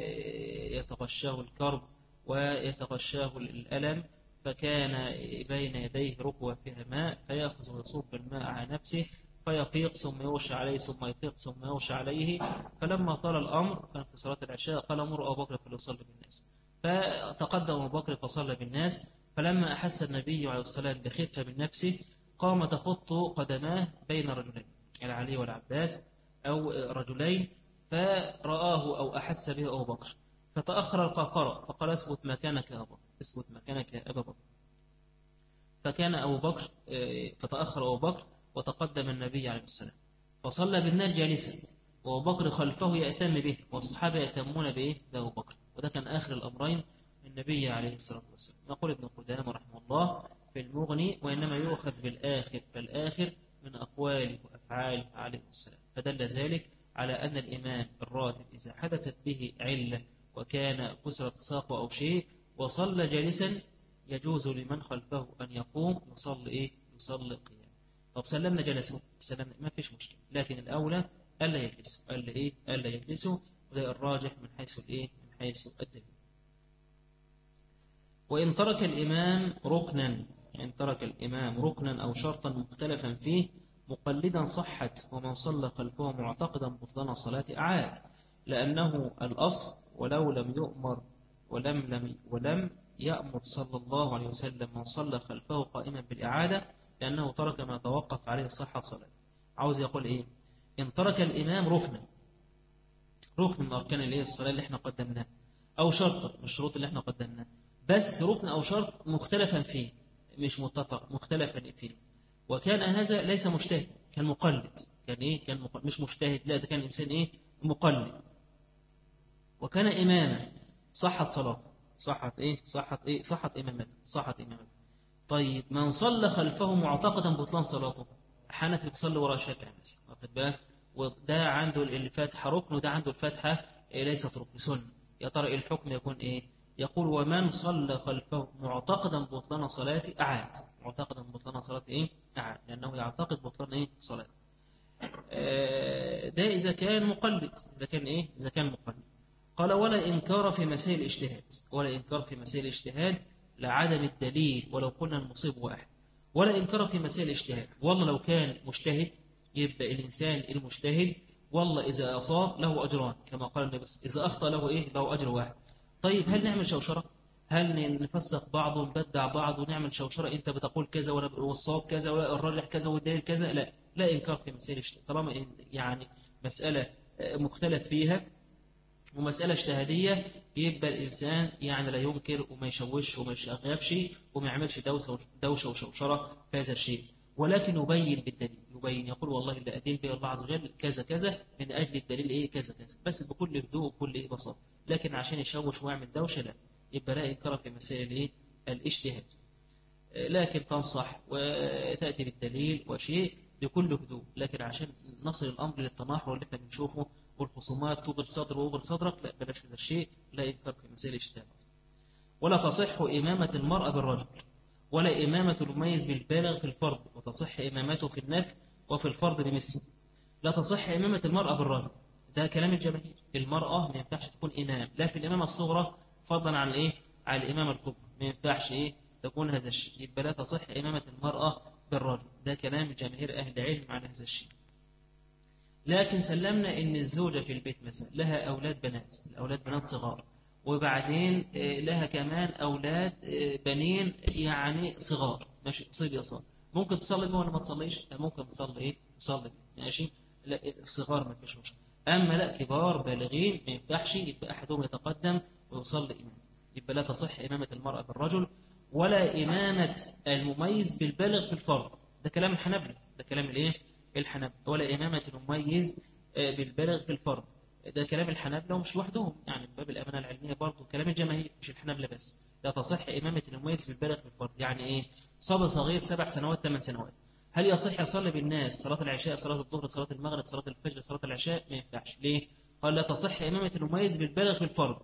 يتغشاه الكرب ويتغشاه الألم فكان بين يديه ركوة فيها ماء فيأخذ ويصب الماء على نفسه فيفيق ثم يغشى عليه ثم يفيق ثم يغشى عليه، فلما طال الأمر كان في صلاة العشاء قال مر أبو بكر فليصلي بالناس، فتقدم أبو بكر فصلى بالناس، فلما أحس النبي عليه الصلاة والسلام بخفة من نفسه قام تخط قدماه بين رجلين العلي والعباس أو رجلين، فرآه أو أحس به أبو بكر فتأخر القهقرة فقال اثبت مكانك يا أبا اثبت مكانك يا أبا بكر، فكان أبو بكر فتأخر أبو بكر وتقدم النبي عليه السلام فصلى بالناس جالسا وأبو بكر خلفه يأتم به والصحابة يأتمون به لأبو بكر، وده كان آخر الأمرين من النبي عليه الصلاة والسلام. يقول ابن قدامة رحمه الله في المغني وإنما يؤخذ بالآخر فالآخر من أقواله وأفعاله عليه السلام، فدل ذلك على أن الإمام الراتب إذا حدثت به علة وكان كسرة ساقه أو شيء وصلى جالسا يجوز لمن خلفه أن يقوم يصلي إيه يصلي قيام. طب سلمنا جلسوا، سلمنا ما فيش مشكلة، لكن الأولى ألا يجلسوا، ألا إيه ألا يجلسوا، وده الراجح من حيث الإيه من حيث الدليل. وإن ترك الإمام ركنا، إن ترك الإمام ركنا أو شرطا مختلفا فيه مقلدا صحت، ومن صلى خلفه معتقدا بطلان صلاة أعاد، لأنه الأصل ولو لم يؤمر ولم لم ولم يأمر صلى الله عليه وسلم من صلى خلفه قائما بالإعادة، لأنه ترك ما توقف عليه صحة صلاة. عاوز يقول إيه؟ إن ترك الإمام ركنا، ركن من أركان الإيه الصلاة اللي إحنا قدمناه، أو شرط من الشروط اللي إحنا قدمناه، بس ركن أو شرط مختلفا فيه، مش متفق، مختلفا فيه، وكان هذا ليس مجتهد، كان مقلد، كان إيه كان مقلد. مش مجتهد، لا ده كان إنسان إيه مقلد، وكان إماما صحت صلاة، صحت إيه صحت إيه صحت إمامته، صحت إمامته. طيب من صلى خلفه معتقدا بطلان صلاته، حنفي بيصلي وراء شافعي مثلا، واخد بالك، وده عنده الفاتحة ركن وده عنده الفاتحة إيه ليست ركن، سنة. يا ترى الحكم يكون إيه؟ يقول ومن صلى خلفه معتقدا بطلان صلاته أعاد، معتقدا بطلان صلاته إيه أعاد، لأنه يعتقد بطلان إيه صلاته. ده إذا كان مقلد، إذا كان إيه إذا كان مقلد. قال ولا إنكار في مسائل الاجتهاد، ولا إنكار في مسائل الاجتهاد لعدم الدليل ولو قلنا المصيب واحد، ولا إنكار في مسائل الاجتهاد. والله لو كان مجتهد يبقى الإنسان المجتهد والله إذا أصاب له أجران كما قال النبي، إذا أخطأ له إيه له أجر واحد. طيب هل نعمل شوشرة؟ هل نفسق بعض ونبدع بعض ونعمل شوشرة، أنت بتقول كذا والصواب كذا والراجح كذا والدليل كذا؟ لا، لا إنكار في مسائل الاجتهاد، طالما يعني مسألة مختلف فيها ومسألة اجتهادية يبقى الإنسان يعني لا ينكر وما يشوش وما يشغبش وما يعملش دوشة وشوشرة في هذا الشيء، ولكن يبين بالدليل، يبين يقول والله اللي أدين به الله عز وجل كذا كذا من أجل الدليل إيه كذا كذا، بس بكل هدوء وبكل إيه بساطة. لكن عشان يشوش ويعمل دوشة لا، يبقى لا إنكار في مسائل إيه الاجتهاد، لكن تنصح وتأتي بالدليل وشيء بكل هدوء. لكن عشان نصل الأمر للتناحر اللي احنا بنشوفه والخصومات توغر صدر ووغر صدرك، لا بلاش هذا الشيء، لا إنكار في مسائل الاجتهاد. ولا تصح إمامة المرأة بالرجل، ولا إمامة المميز بالبالغ في الفرض، وتصح إمامته في النفل وفي الفرض بمثله. لا تصح إمامة المرأة بالرجل، ده كلام الجماهير، المرأة ما ينفعش تكون إمام لا في الإمامة الصغرى فضلا عن إيه على الإمامة الكبرى، ما ينفعش إيه تكون هذا الشيء، يبقى لا تصح إمامة المرأة بالرجل، ده كلام جماهير أهل العلم على هذا الشيء. لكن سلمنا إن الزوجة في البيت مثلا لها أولاد بنات، الأولاد بنات صغار، وبعدين لها كمان أولاد بنين يعني صغار، ماشي صبي صغار، ممكن تصلي بهم ولا ما تصليش؟ ممكن تصلي إيه تصلي ماشي، لا الصغار ما فيش مشكلة. أما لا كبار بالغين ما ينفعش، يبقى أحدهم يتقدم ويصلي إمام، يبقى لا تصح إمامة المرأة بالرجل، ولا إمامة المميز بالبالغ في الفرض، ده كلام الحنابلة، ده كلام الإيه الحنابلة، ولا إمامة المميز بالبالغ في الفرض، ده كلام الحنابلة ومش وحدهم، يعني باب الأمانة العلمية برضه كلام الجماهير مش الحنابلة بس. لا تصح إمامة المميز بالبالغ في الفرض، يعني إيه صبي صغير سبع سنوات ثمان سنوات، هل يصح يصلي بالناس صلاة العشاء صلاة الظهر صلاة المغرب صلاة الفجر صلاة العشاء؟ ما ينفعش. ليه؟ قال لا تصح إمامة المميز بالبالغ في الفرض،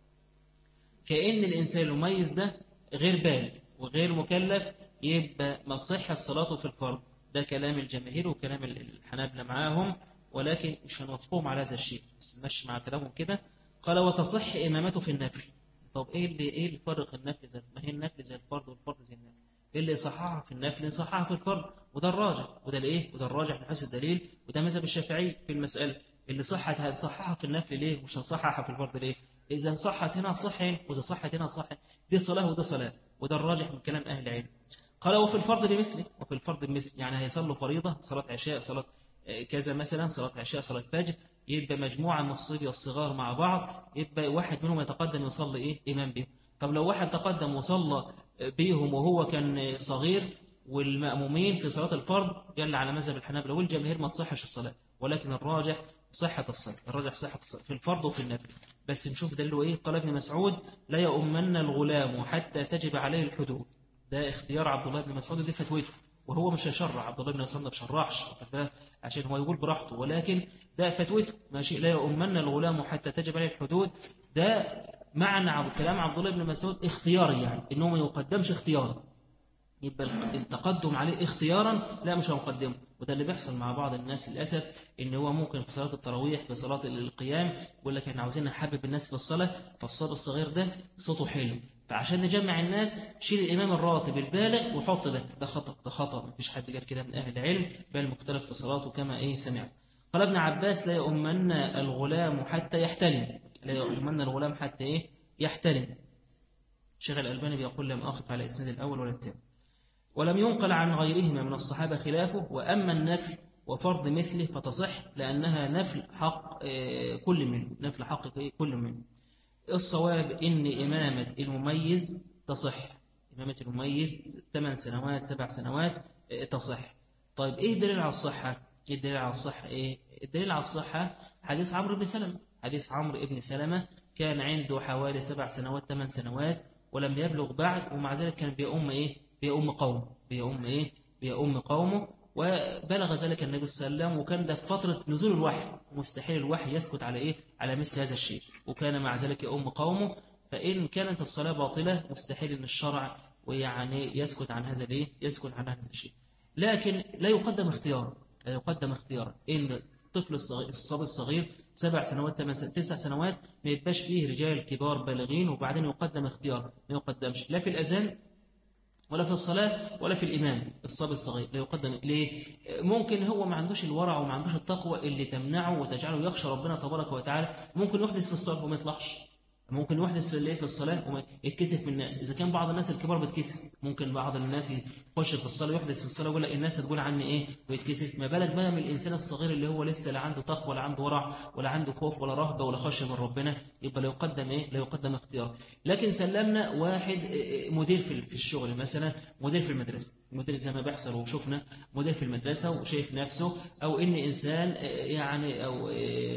كأن الإنسان المميز ده غير بالغ وغير مكلف، يبقى ما تصح الصلاة في الفرض، ده كلام الجماهير وكلام الحنابلة معاهم، ولكن مش هنوافقهم على هذا الشيء، بس نمشي مع كلامهم كده. قال وتصح إمامته في النفل. طب إيه اللي إيه اللي فرق النفل زي ما هي النفل زي الفرض والفرض زي النفل؟ إيه اللي يصححها في النفل يصححها في الفرض، وده الراجح، وده الإيه وده الراجح من حيث الدليل، وده مذهب الشافعي في المسألة. اللي صحت هتصححها في النفل ليه مش هتصححها في الفرض ليه؟ إذا صحت هنا صح هنا، وإذا صحت هنا صح، دي صلاة وده صلاة، وده الراجح من كلام أهل العلم. قال وفي الفرض بمثله، وفي الفرض بمثل يعني هيصلوا فريضة صلاة عشاء صلاة كذا مثلا صلاة عشاء صلاة فجر، يبقى مجموعة من الصبية الصغار مع بعض، يبقى واحد منهم يتقدم يصلي إيه إمام بهم. طب لو واحد تقدم وصلى بيهم وهو كان صغير والمأمومين في صلاة الفرض، جل على مذهب الحنابلة والجماهير ما تصحش الصلاة، ولكن الراجح صحة الصلاة، الراجح صحة الصلاة في الفرض وفي النفل. بس نشوف دلوا إيه. قال ابن مسعود لا يؤمن الغلام حتى تجب عليه الحدود، ده اختيار عبد الله بن مسعود، دي فتوته، وهو مش هيشرع، عبد الله بن مسعود ما بيشرعش عشان هو يقول براحته، ولكن ده فتوته ماشي. لا يؤمن الغلام حتى تجب عليه الحدود، ده معنى كلام عبد الله بن مسعود اختياري، يعني انه ما يقدمش اختياري، يبقى التقدم عليه اختيارا لا مش هنقدمه. وده اللي بيحصل مع بعض الناس للأسف، إن هو ممكن في صلاة التراويح في صلاة القيام يقول لك إحنا عاوزين نحبب الناس في الصلاة، فالصلاة الصغير ده صوته حلو، فعشان نجمع الناس شيل الإمام الراتب البالغ وحط ده. ده خطأ، ده خطأ، مفيش حد قال كده من أهل العلم، بل مختلف في صلاته كما إيه سمعت. قال ابن عباس لا يؤمن الغلام حتى يحتلم، لا يؤمن الغلام حتى إيه يحتلم. شيخ الألباني بيقول لم أقف على إسناد الأول ولا الثاني. ولم ينقل عن غيرهما من الصحابة خلافه. وأما النفل وفرض مثله فتصح لأنها نفل حق كل منه، نفل حق كل منه. الصواب إن إمامة المميز تصح، إمامة المميز ثمان سنوات سبع سنوات تصح. طيب إيه الدليل على الصحة؟ إيه الدليل على الصحة؟ إيه الدليل على الصحة؟ حديث عمرو بن سلمة، حديث عمرو بن سلمة كان عنده حوالي سبع سنوات ثمان سنوات ولم يبلغ بعد، ومع ذلك كان بيؤم إيه؟ بيؤم قومه، بيؤم إيه؟ بيؤم قومه. وبلغ ذلك النبي صلى الله عليه وسلم، وكان ده في فترة نزول الوحي، مستحيل الوحي يسكت على إيه؟ على مثل هذا الشيء، وكان مع ذلك يؤم قومه. فإن كانت الصلاة باطلة مستحيل أن الشرع ويعني يسكت عن هذا الإيه؟ يسكت عن هذا الشيء. لكن لا يقدم اختيار، لا يقدم اختيار إن الطفل الصغير الصبي الصغير سبع سنوات ثمان تسع سنوات ما يبقاش فيه رجال كبار بالغين وبعدين يقدم اختيار، ما يقدمش لا في الأذان ولا في الصلاة ولا في الإمام. الصبي الصغير لا يقدم. ليه؟ ممكن هو ما عندوش الورع وما عندوش التقوى اللي تمنعه وتجعله يخشى ربنا تبارك وتعالى، ممكن يحدث في الصلاة وما يطلعش، ممكن يحدث في الليل في الصلاة وما يتكسف من الناس. إذا كان بعض الناس الكبار بتكسف، ممكن بعض الناس يخش في الصلاة يحدث في الصلاة ويقول لك الناس هتقول عني إيه ويتكسف، ما بالك بقى من الإنسان الصغير اللي هو لسه لا عنده تقوى ولا عنده ورع ولا عنده خوف ولا رهبة ولا خشية من ربنا. يبقى لا يقدم إيه؟ لا يقدم اختيار. لكن سلمنا واحد مدير في الشغل مثلا، مدير في المدرسة، مدير زي ما بيحصل وشفنا مدير في المدرسة وشايف نفسه، أو إن إنسان يعني أو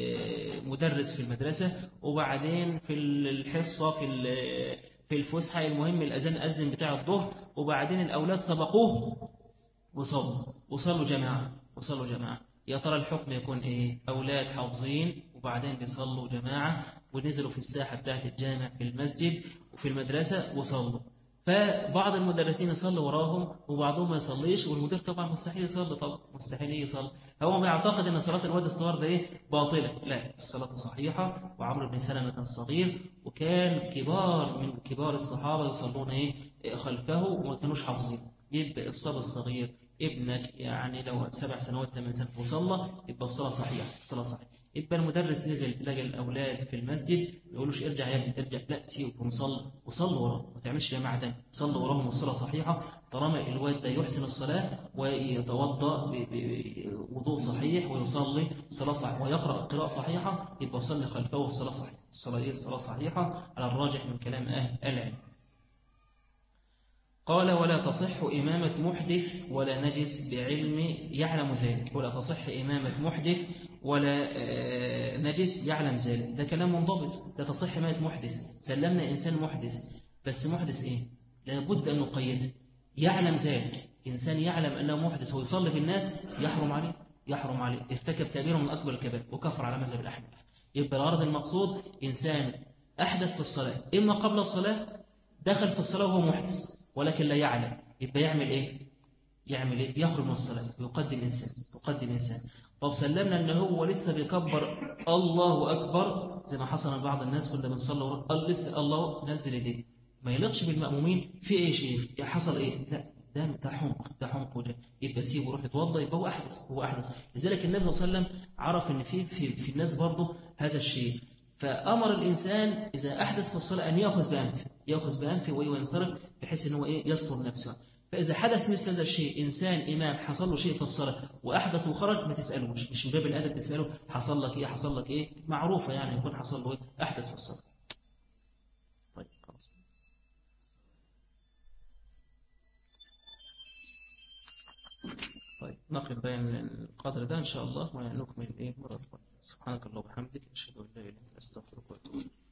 مدرس في المدرسة وبعدين في الحصة في في الفسحة، المهم الأذان أذن بتاع الظهر وبعدين الأولاد سبقوه وصلوا وصلوا جماعة وصلوا جماعة. يا ترى الحكم يكون إيه؟ أولاد حافظين وبعدين بيصلوا جماعة ونزلوا في الساحة بتاعت الجامع في المسجد وفي المدرسة وصلوا، فبعض المدرسين يصلوا وراهم وبعضهم ما يصليش، والمدير طبعا مستحيل يصلي، طبعا مستحيل يصلي. هو بيعتقد ان صلاه الواد الصغير ده ايه؟ باطله. لا، الصلاه صحيحه. وعمرو بن سلمة كان صغير وكان كبار من كبار الصحابه يصلون ايه خلفه وما كانوش حافظين. يبقى الصبي الصغير ابنك يعني لو سبع سنوات ثمان سنوات وصلى يبقى الصلاه صحيحه، الصلاه صحيحه. يبقى المدرس نزل لقى الاولاد في المسجد ما يقولوش ارجع يا ابني ارجع، لا سيبهم صلوا وصلوا وراهم، ما تعملش جماعه تاني، صلوا وراهم والصلاه صحيحه. طالما الواد ده يحسن الصلاه ويتوضا بوضوء صحيح ويصلي صلاه صحيحه ويقرا قراءه صحيحه يبقى صلي خلفه والصلاه صحيحه. الصلاه ايه؟ الصلاه صحيحه على الراجح من كلام اهل العلم. قال ولا تصح إمامة محدث ولا نجس بعلم يعلم ذلك، ولا تصح إمامة محدث ولا نجس يعلم ذلك. ده كلام منضبط. لا تصح إمامة محدث، سلمنا إنسان محدث، بس محدث إيه؟ لابد أن نقيده. يعلم ذلك، إنسان يعلم أنه محدث ويصلي بالناس يحرم عليه، يحرم عليه، ارتكب كبيرة من أكبر الكبائر وكفر على مذهب الأحناف. يبقى الغرض المقصود إنسان أحدث في الصلاة، إما قبل الصلاة دخل في الصلاة وهو محدث ولكن لا يعلم، يبقى يعمل إيه؟ يعمل إيه؟ يخرج من الصلاة ويقدم إنسان، يقدم إنسان. طب سلمنا أنه هو لسه بيكبر الله أكبر زي ما حصل من بعض الناس كنا بنصلي قال لسه الله نزل يديه، ما يليقش بالمأمومين في إيه شيخ؟ حصل إيه؟ لا ده ده حمق، ده حمق وجه، يبقى سيبه وروح يتوضا، يبقى هو أحدث، هو أحدث. لذلك النبي صلى الله عليه وسلم عرف أن في في في الناس برضه هذا الشيء، فأمر الإنسان إذا أحدث في الصلاة أن يأخذ بأنفه، يأخذ بأنفه وينصرف بحيث أنه إيه يستر نفسه. فإذا حدث مثل هذا الشيء، إنسان إمام حصل له شيء في الصلاة وأحدث وخرج، ما تسألوش، مش من باب الأدب تسأله حصل لك إيه حصل لك إيه، معروفة يعني يكون حصل له إيه أحدث في الصلاة. طيب خلاص. طيب نقف بين القدر ده إن شاء الله ونكمل إيه مرة أخرى. سبحانك اللهم وبحمدك أشهد أن لا إله إلا أنت أستغفرك وأتوب إليك.